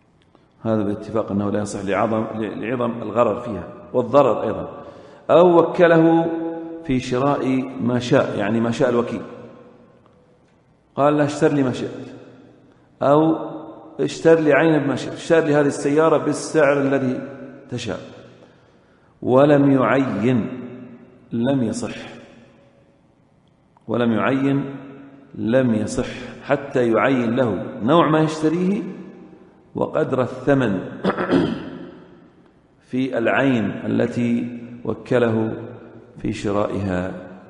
هذا باتفاق أنه لا يصح لعظم الغرر فيها والضرر أيضا. أو وكله في شراء ما شاء، يعني ما شاء الوكيل، قال له اشتر لي ما شئت، أو اشتر لي عين بما شئت، اشتر لي هذه السيارة بالسعر الذي تشاء، ولم يعين لم يصح، ولم يعين لم يصح حتى يعين له نوع ما يشتريه وقدر الثمن في العين التي وكله في شرائها.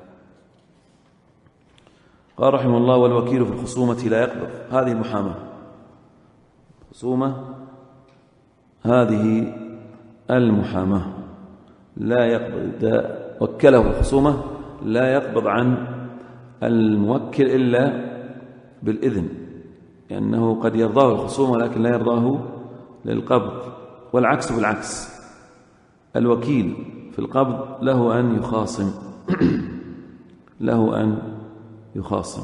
قال رحمه الله: والوكيل في الخصومة لا يقبض. هذه المحاماة، خصومة، هذه المحاماة لا يقبض، وكله في الخصومة لا يقبض عن الموكل إلا بالإذن، لأنه قد يرضاه الخصومة لكن لا يرضاه للقبض، والعكس بالعكس، الوكيل في القبض له أن يخاصم له أن يخاصم.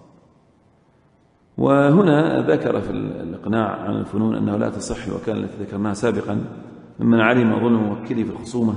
وهنا ذكر في الإقناع عن الفنون أنه لا تصح الوكالة التي ذكرناها سابقا ممن علم ظلم موكله في الخصومة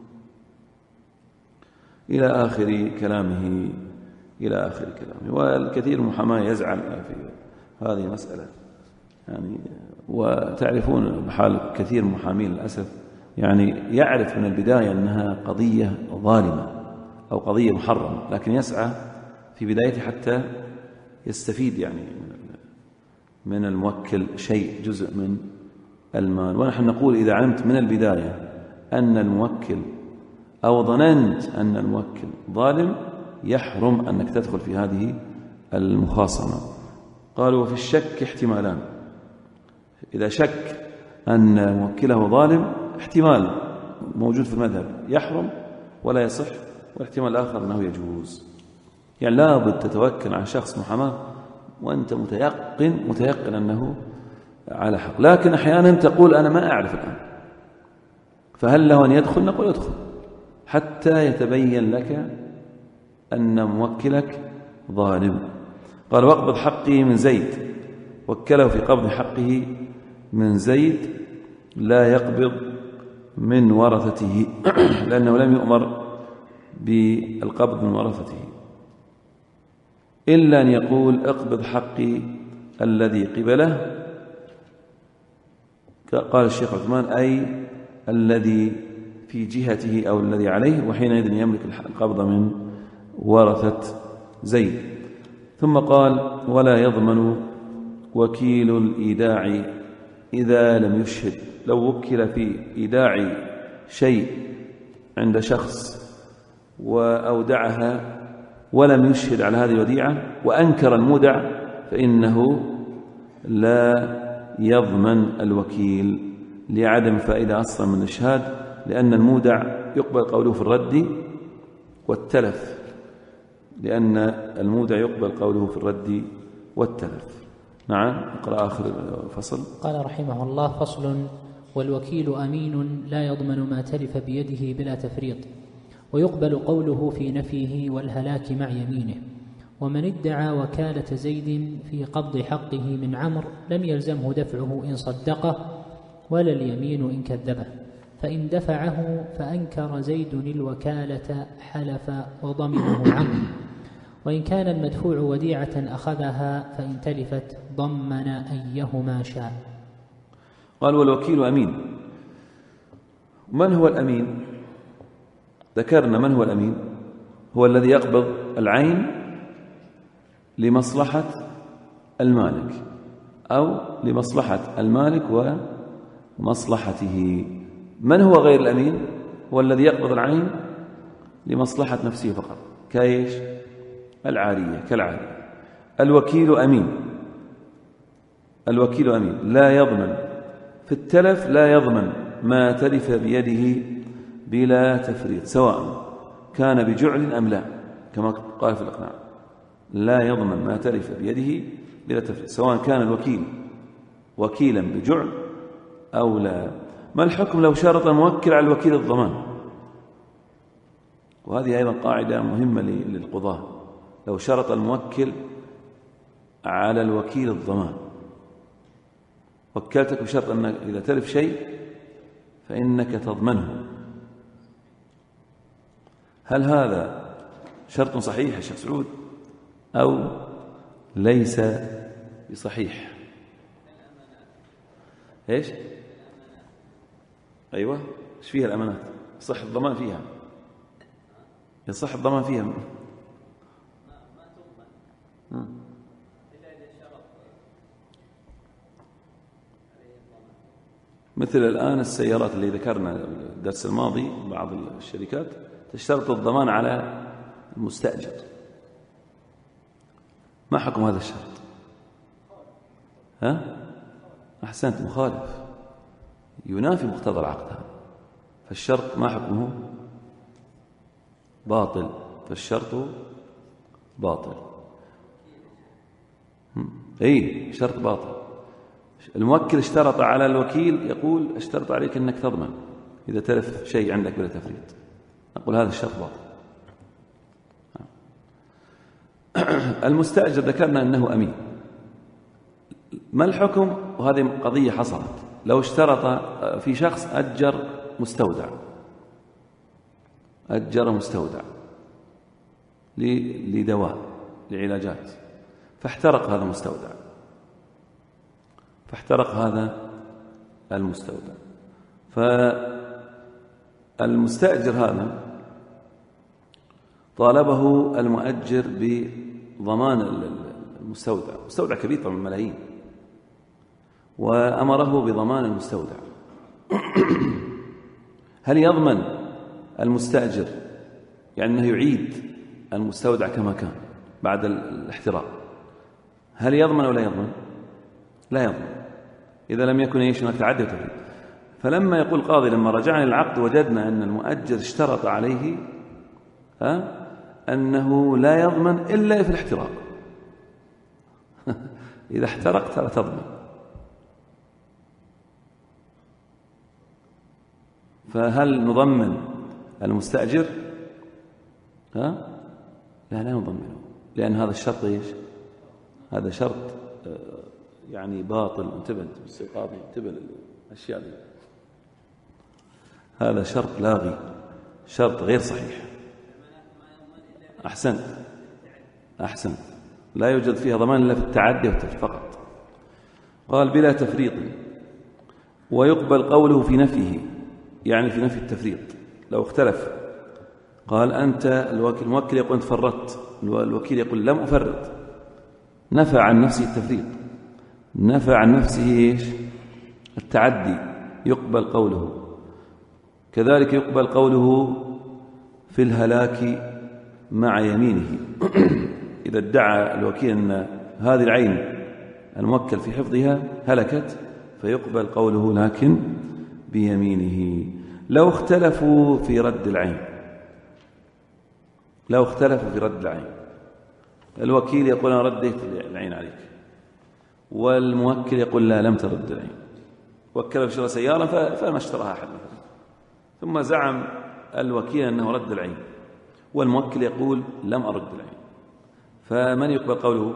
إلى آخر كلامه. والكثير من المحاماة يزعل في هذه المسألة، يعني وتعرفون بحال كثير من المحامين للأسف، يعني يعرف من البداية أنها قضية ظالمة أو قضية محرمة، لكن يسعى في بدايته حتى يستفيد يعني من الموكل شيء، جزء من المال. ونحن نقول إذا علمت من البداية أن الموكل أو ظننت أن الموكل ظالم يحرم أنك تدخل في هذه المخاصمة. قالوا: وفي الشك احتمالان. إذا شك أن موكله ظالم احتمال موجود في المذهب يحرم ولا يصح، والاحتمال الآخر أنه يجوز. يعني لابد تتوكل على شخص محاماة وأنت متيقن أنه على حق، لكن أحيانا تقول أنا ما أعرف الآن، فهل له أن يدخل؟ نقول ادخل حتى يتبين لك أن موكلك ظالم. قال: واقبض حقه من زيد. وكله في قبض حقه من زيد لا يقبض من ورثته لأنه لم يؤمر بالقبض من ورثته، إلا أن يقول: اقبض حقي الذي قبله. قال الشيخ عثمان: أي الذي في جهته أو الذي عليه، وحينئذ يملك القبض من ورثة زيد. ثم قال: ولا يضمن وكيل الإيداع إذا لم يشهد. لو وكل في إيداع شيء عند شخص وأودعها ولم يشهد على هذه الوديعة وأنكر المودع، فإنه لا يضمن الوكيل لعدم فائدة أصلا من الإشهاد، لأن المودع يقبل قوله في الرد والتلف، لأن المودع يقبل قوله في الرد والتلف. نعم. اقرأ آخر فصل. قال رحمه الله: فصل: والوكيل أمين لا يضمن ما تلف بيده بلا تفريط، ويقبل قوله في نفيه والهلاك مع يمينه. ومن ادعى وكالة زيد في قبض حقه من عمرو لم يلزمه دفعه إن صدقه، ولا اليمين إن كذبه، فإن دفعه فأنكر زيد الوكالة حلف وضمنه عمرو، وإن كان المدفوع وديعة أخذها فإن تلفت ضمن أيهما شاء. قال: والوكيل أمين. من هو الأمين؟ ذكرنا من هو الأمين، هو الذي يقبض العين لمصلحة المالك أو لمصلحة المالك ومصلحته. من هو غير الأمين؟ هو الذي يقبض العين لمصلحة نفسه فقط، كايش؟ العارية، كالعارية. الوكيل أمين. الوكيل أمين لا يضمن في التلف، لا يضمن ما تلف بيده بلا تفريط، سواء كان بجعل أم لا، كما قال في الإقناع: لا يضمن ما تلف بيده بلا تفريط، سواء كان الوكيل وكيلا بجعل أو لا. ما الحكم لو شرط الموكل على الوكيل الضمان؟ وهذه أيضا قاعدة مهمة للقضاة. لو شرط الموكل على الوكيل الضمان، وكلتك بشرط أنك إذا تلف شيء فإنك تضمنه. هل هذا شرط صحيح يا شيخ سعود أو ليس بصحيح؟ إيش؟ أيوة، إيش فيها الأمانات؟ صح الضمان فيها، يصح الضمان فيها. مثل الآن السيارات اللي ذكرنا الدرس الماضي، بعض الشركات تشترط الضمان على المستأجر. ما حكم هذا الشرط؟ ها؟ أحسنت، مخالف، ينافي مقتضى العقد هذا. فالشرط ما حكمه؟ باطل، فالشرط باطل. أي شرط باطل. الموكل اشترط على الوكيل، يقول اشترط عليك أنك تضمن إذا تلف شيء عندك بلا تفريط، نقول هذا الشرط باطل. المستأجر ذكرنا أنه أمين. ما الحكم؟ وهذه قضية حصلت. لو اشترط في شخص أجر مستودع، أجر مستودع لدواء لعلاجات، فاحترق هذا المستودع، فاحترق هذا المستودع، فالمستأجر هذا طالبه المؤجر بضمان المستودع، مستودع كبير طبعا ملايين، وأمره بضمان المستودع. هل يضمن المستأجر يعني أنه يعيد المستودع كما كان بعد الاحتراق؟ هل يضمن أو لا يضمن؟ لا يضمن إذا لم يكن إيش هناك تعدي وتفريط. فلما يقول القاضي لما رجعنا للعقد وجدنا أن المؤجر اشترط عليه أنه لا يضمن إلا في الاحتراق. إذا احترقت لا تضمن. فهل نضمن المستأجر؟ لا نضمنه، لأن هذا الشرط إيش؟ هذا شرط يعني باطل. انتبه بالقاضي، انتبه الأشياء دي. هذا شرط لاغي، شرط غير صحيح. أحسنت، لا يوجد فيها ضمان إلا في التعدي والتفريط فقط. قال بلا تفريط، ويقبل قوله في نفيه، يعني في نفي التفريط. لو اختلف، قال أنت الموكل يقول أنت فرطت، الوكيل يقول لم أفرط، نفى عن نفسه التفريط، نفى عن نفسه إيش؟ التعدي، يقبل قوله. كذلك يقبل قوله في الهلاك مع يمينه. إذا ادعى الوكيل أن هذه العين الموكل في حفظها هلكت، فيقبل قوله لكن بيمينه. لو اختلفوا في رد العين، لو اختلفوا في رد العين، الوكيل يقول أنا رديت العين عليك، والموكل يقول لا لم ترد العين، وكل بشراء سيارة فما اشتراها أحد، ثم زعم الوكيل أنه رد العين، والموكل يقول لم أرد العين، فمن يقبل قوله؟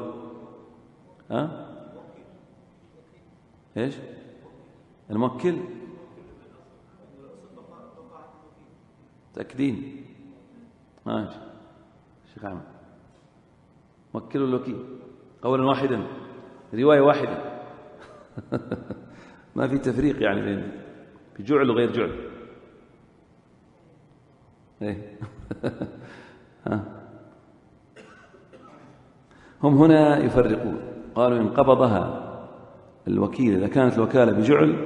إيش؟ الموكل. تأكدين ماشي شيخ أحمد. وكلوا الوكيل قولا واحدا، رواية واحدة. ما في تفريق يعني بين جعل وغير جعل. إيه. هم هنا يفرقون، قالوا إن قبضها الوكيل إذا كانت الوكالة بجعل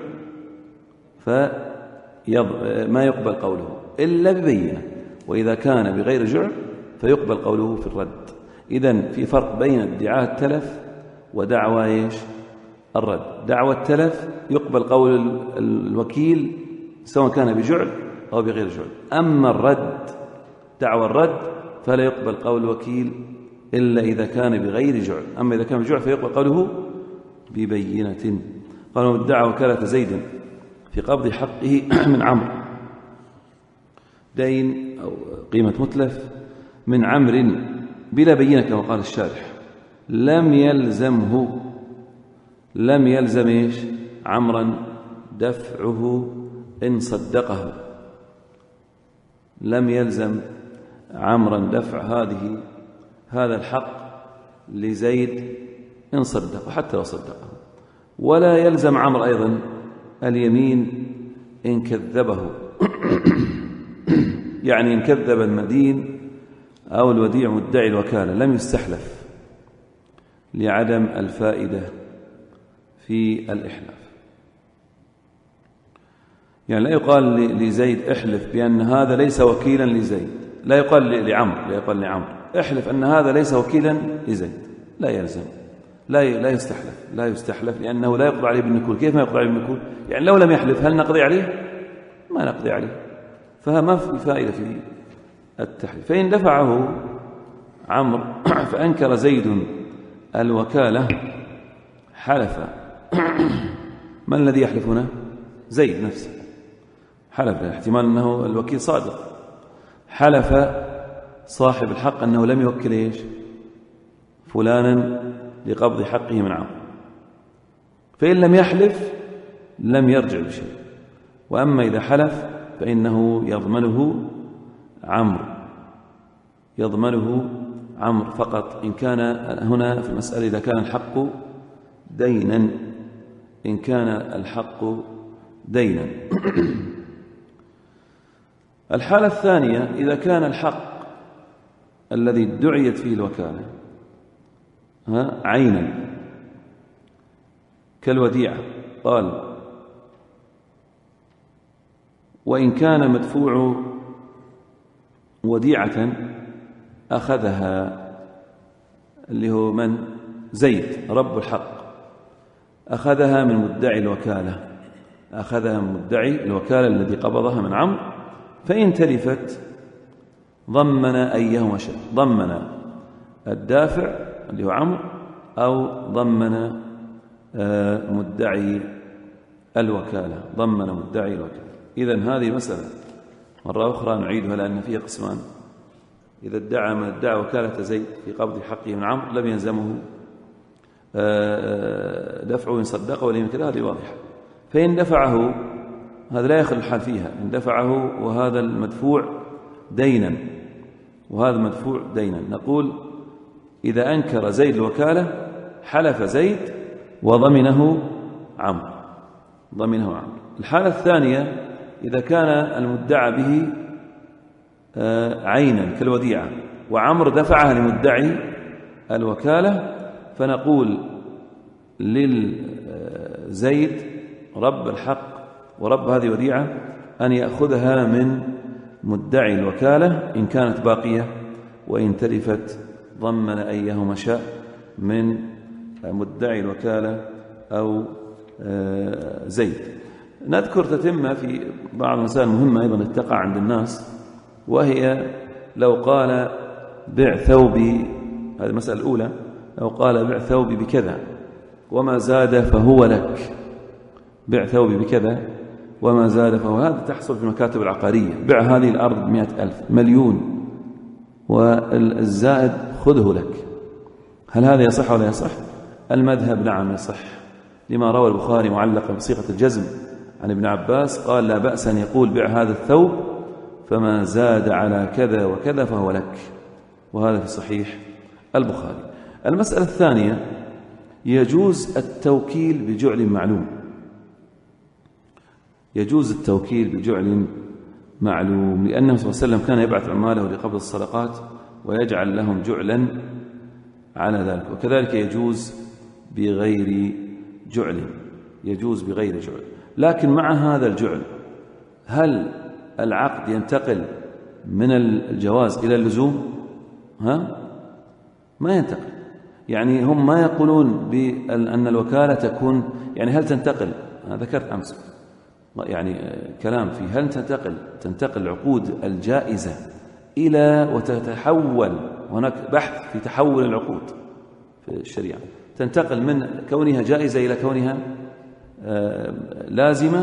فما يقبل قوله إلا ببينة، وإذا كان بغير جعل فيقبل قوله في الرد. إذن في فرق بين ادعاء التلف ودعوى إيش؟ الرد. دعوى التلف يقبل قول الوكيل سواء كان بجعل أو بغير جعل. أما الرد، دعوى الرد، فلا يقبل قول الوكيل إلا إذا كان بغير جعل. أما إذا كان بجعل فيقبل قوله ببينة. قالوا ادعى وكالة زيد في قبض حقه من عمرو دين أو قيمة متلف من عمرو بلا بينة كما قال الشارح، لم يلزم إيش؟ عمرا دفعه إن صدقه، لم يلزم عمرا دفع هذا الحق لزيد إن صدقه حتى لو صدقه، ولا يلزم عمرو أيضا اليمين إن كذبه يعني إن كذب المدين أو الوديع مدعي الوكالة لم يستحلف لعدم الفائدة في الإحلاف. يعني لا يقال لزيد احلف بأن هذا ليس وكيلا لزيد، لا يقال لعمرو احلف أن هذا ليس وكيلا لزيد، لا يلزم، لا يستحلف لأنه لا يقضى عليه بالنكول. كيف ما يقضى عليه بالنكول؟ يعني لو لم يحلف هل نقضي عليه؟ ما نقضي عليه، فما في فائدة في التحليف. فإن دفعه عمرو فأنكر زيد الوكالة حلف من الذي يحلف هنا؟ زيد نفسه حلف، احتمال أنه الوكيل صادق، حلف صاحب الحق أنه لم يوكل إيش؟ فلانا لقبض حقه من عمرو، فإن لم يحلف لم يرجع بشيء، وأما إذا حلف فإنه يضمنه عمرو فقط إن كان هنا في المسألة إذا كان الحق دينا، إن كان الحق دينا. الحالة الثانية إذا كان الحق الذي ادعيت فيه الوكالة عينا كالوديعة، قال وإن كان مدفوع وديعة أخذها، اللي هو من؟ زيد رب الحق، أخذها من مدعي الوكالة الذي قبضها من عمرو، فإن تلفت ضمن أيهما شاء، ضمن الدافع اللي هو عمرو أو ضمن مدعي الوكالة، إذن هذه مسألة مرة أخرى نعيدها لأن فيها قسمان. إذا ادعى من ادعى وكالة زيد في قبض حقه من عمرو لم يلزمه دفعه إن صدقه ولم كذا، هذه واضحة. فإن دفعه هذا لا يخلو الحال فيها، إن دفعه وهذا المدفوع دينا نقول إذا أنكر زيد الوكالة حلف زيد وضمنه عمرو. الحالة الثانية إذا كان المدعى به عينا كالوديعة وعمرو دفعها لمدعي الوكالة، فنقول للزيد رب الحق ورب هذه الوديعة أن يأخذها من مدعي الوكالة إن كانت باقية، وإن تلفت ضمن أيهما شاء من مدعي الوكالة أو زيد. نذكر تتمة في بعض المسائل المهمة أيضا تقع عند الناس، وهي لو قال بع ثوبي، هذه المسألة الأولى، لو قال بع ثوبي بكذا وما زاد فهو لك، بع ثوبي بكذا وما زاد فهو، هذا تحصل في المكاتب العقارية، بع هذه الأرض 100,000 مليون والزائد خذه لك، هل هذا يصح ولا يصح؟ المذهب نعم يصح، لما روى البخاري معلقا بصيغة الجزم عن ابن عباس قال لا بأس أن يقول بع هذا الثوب فما زاد على كذا وكذا فهو لك، وهذا في صحيح البخاري. المسألة الثانية يجوز التوكيل بجعل معلوم، لأنه صلى الله عليه وسلم كان يبعث عماله لقبض الصدقات ويجعل لهم جعلا على ذلك، وكذلك يجوز بغير جعل، لكن مع هذا الجعل هل العقد ينتقل من الجواز إلى اللزوم؟ ما ينتقل. يعني هم ما يقولون بأن الوكالة تكون، يعني هل تنتقل، أنا ذكرت أمس يعني كلام فيه، هل تنتقل العقود الجائزة إلى وتتحول، هناك بحث في تحول العقود في الشريعة، تنتقل من كونها جائزة إلى كونها لازمة؟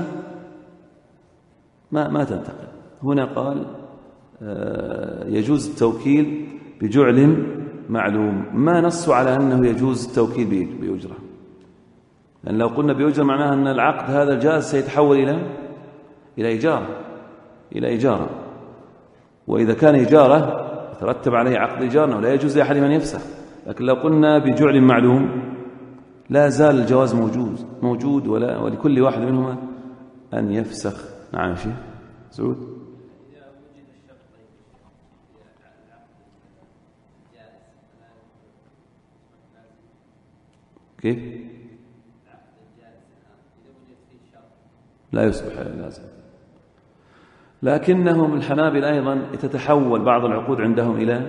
ما تنتقل. هنا قال يجوز التوكيل بجعل معلوم، ما نص على أنه يجوز التوكيل بأجرة، لأن لو قلنا بأجرة معناها أن العقد هذا الجائز سيتحول إلى إجارة، وإذا كان إجارة يترتب عليه عقد إجارة ولا يجوز لأحد من يفسخ. لكن لو قلنا بجعل معلوم لا زال الجواز موجود ولكل واحد منهما أن يفسخ. نعم شيخ سعود. كيف؟ لا يصبح لازم، لكنهم الحنابلة أيضا تتحول بعض العقود عندهم إلى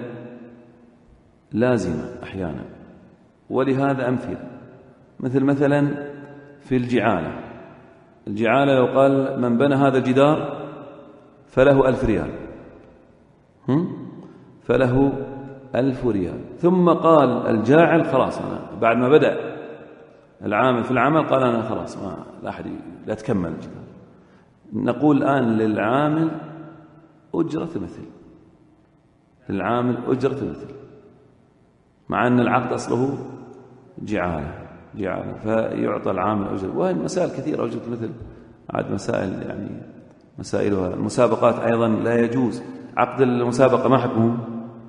لازمة أحيانا، ولهذا أمثلة مثلا في الجعالة لو قال من بنى هذا الجدار فله 1000 ريال، فله 1000 ريال، ثم قال الجاعل خلاص أنا بعد ما بدأ العامل في العمل قال أنا خلاص لا تكمل الجدار. نقول الآن للعامل أجرة مثل، مع أن العقد أصله جعالة، فيعطى العامل أجرة. وهي مسائل كثيرة، أجرة مثل عاد مسائل يعني مسائلها. المسابقات أيضا لا يجوز، عقد المسابقة ما حكمه؟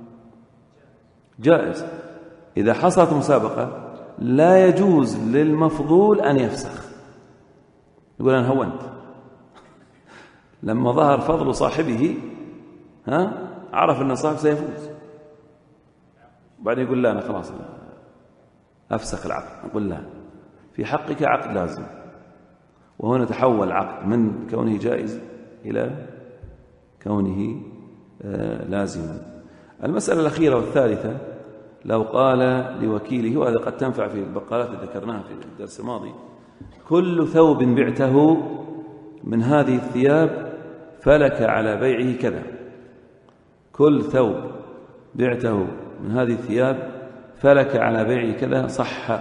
جائز. إذا حصلت مسابقة لا يجوز للمفضول أن يفسخ، يقول أنا هونت. لما ظهر فضل صاحبه عرف أن صاحب سيفوز، بعدين يقول لا أنا خلاص أفسخ العقد. نقول لا، في حقك عقد لازم. وهنا تحول عقد من كونه جائز إلى كونه لازما. المسألة الأخيرة والثالثة، لو قال لوكيله، وهذا قد تنفع في البقالات اللي ذكرناها في الدرس الماضي: كل ثوب بعته من هذه الثياب فلك على بيعه كذا. كل ثوب بعته من هذه الثياب فلك على بيعه كذا، صح.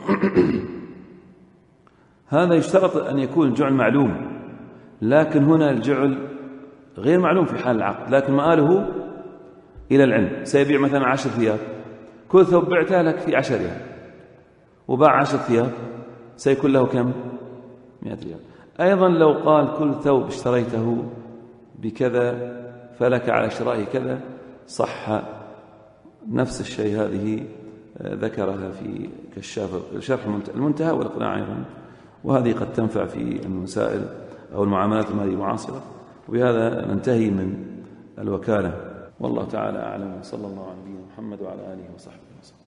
هذا يشترط أن يكون الجعل معلوم، لكن هنا الجعل غير معلوم في حال العقد، لكن مآله إلى العلم. سيبيع مثلا 10 ثياب، كل ثوب بعته لك في 10 ريال، وباع 10 ثياب سيكون له كم؟ 100 ريال. أيضا لو قال كل ثوب اشتريته بكذا فلك على شرائه كذا، صح. نفس الشيء هذه ذكرها في شرح المنتهى والإقناع أيضا، وهذه قد تنفع في المسائل أو المعاملات المالية المعاصرة. وبهذا ننتهي من الوكالة، والله تعالى أعلم، وصلى الله على نبينا محمد وعلى آله وصحبه وسلم.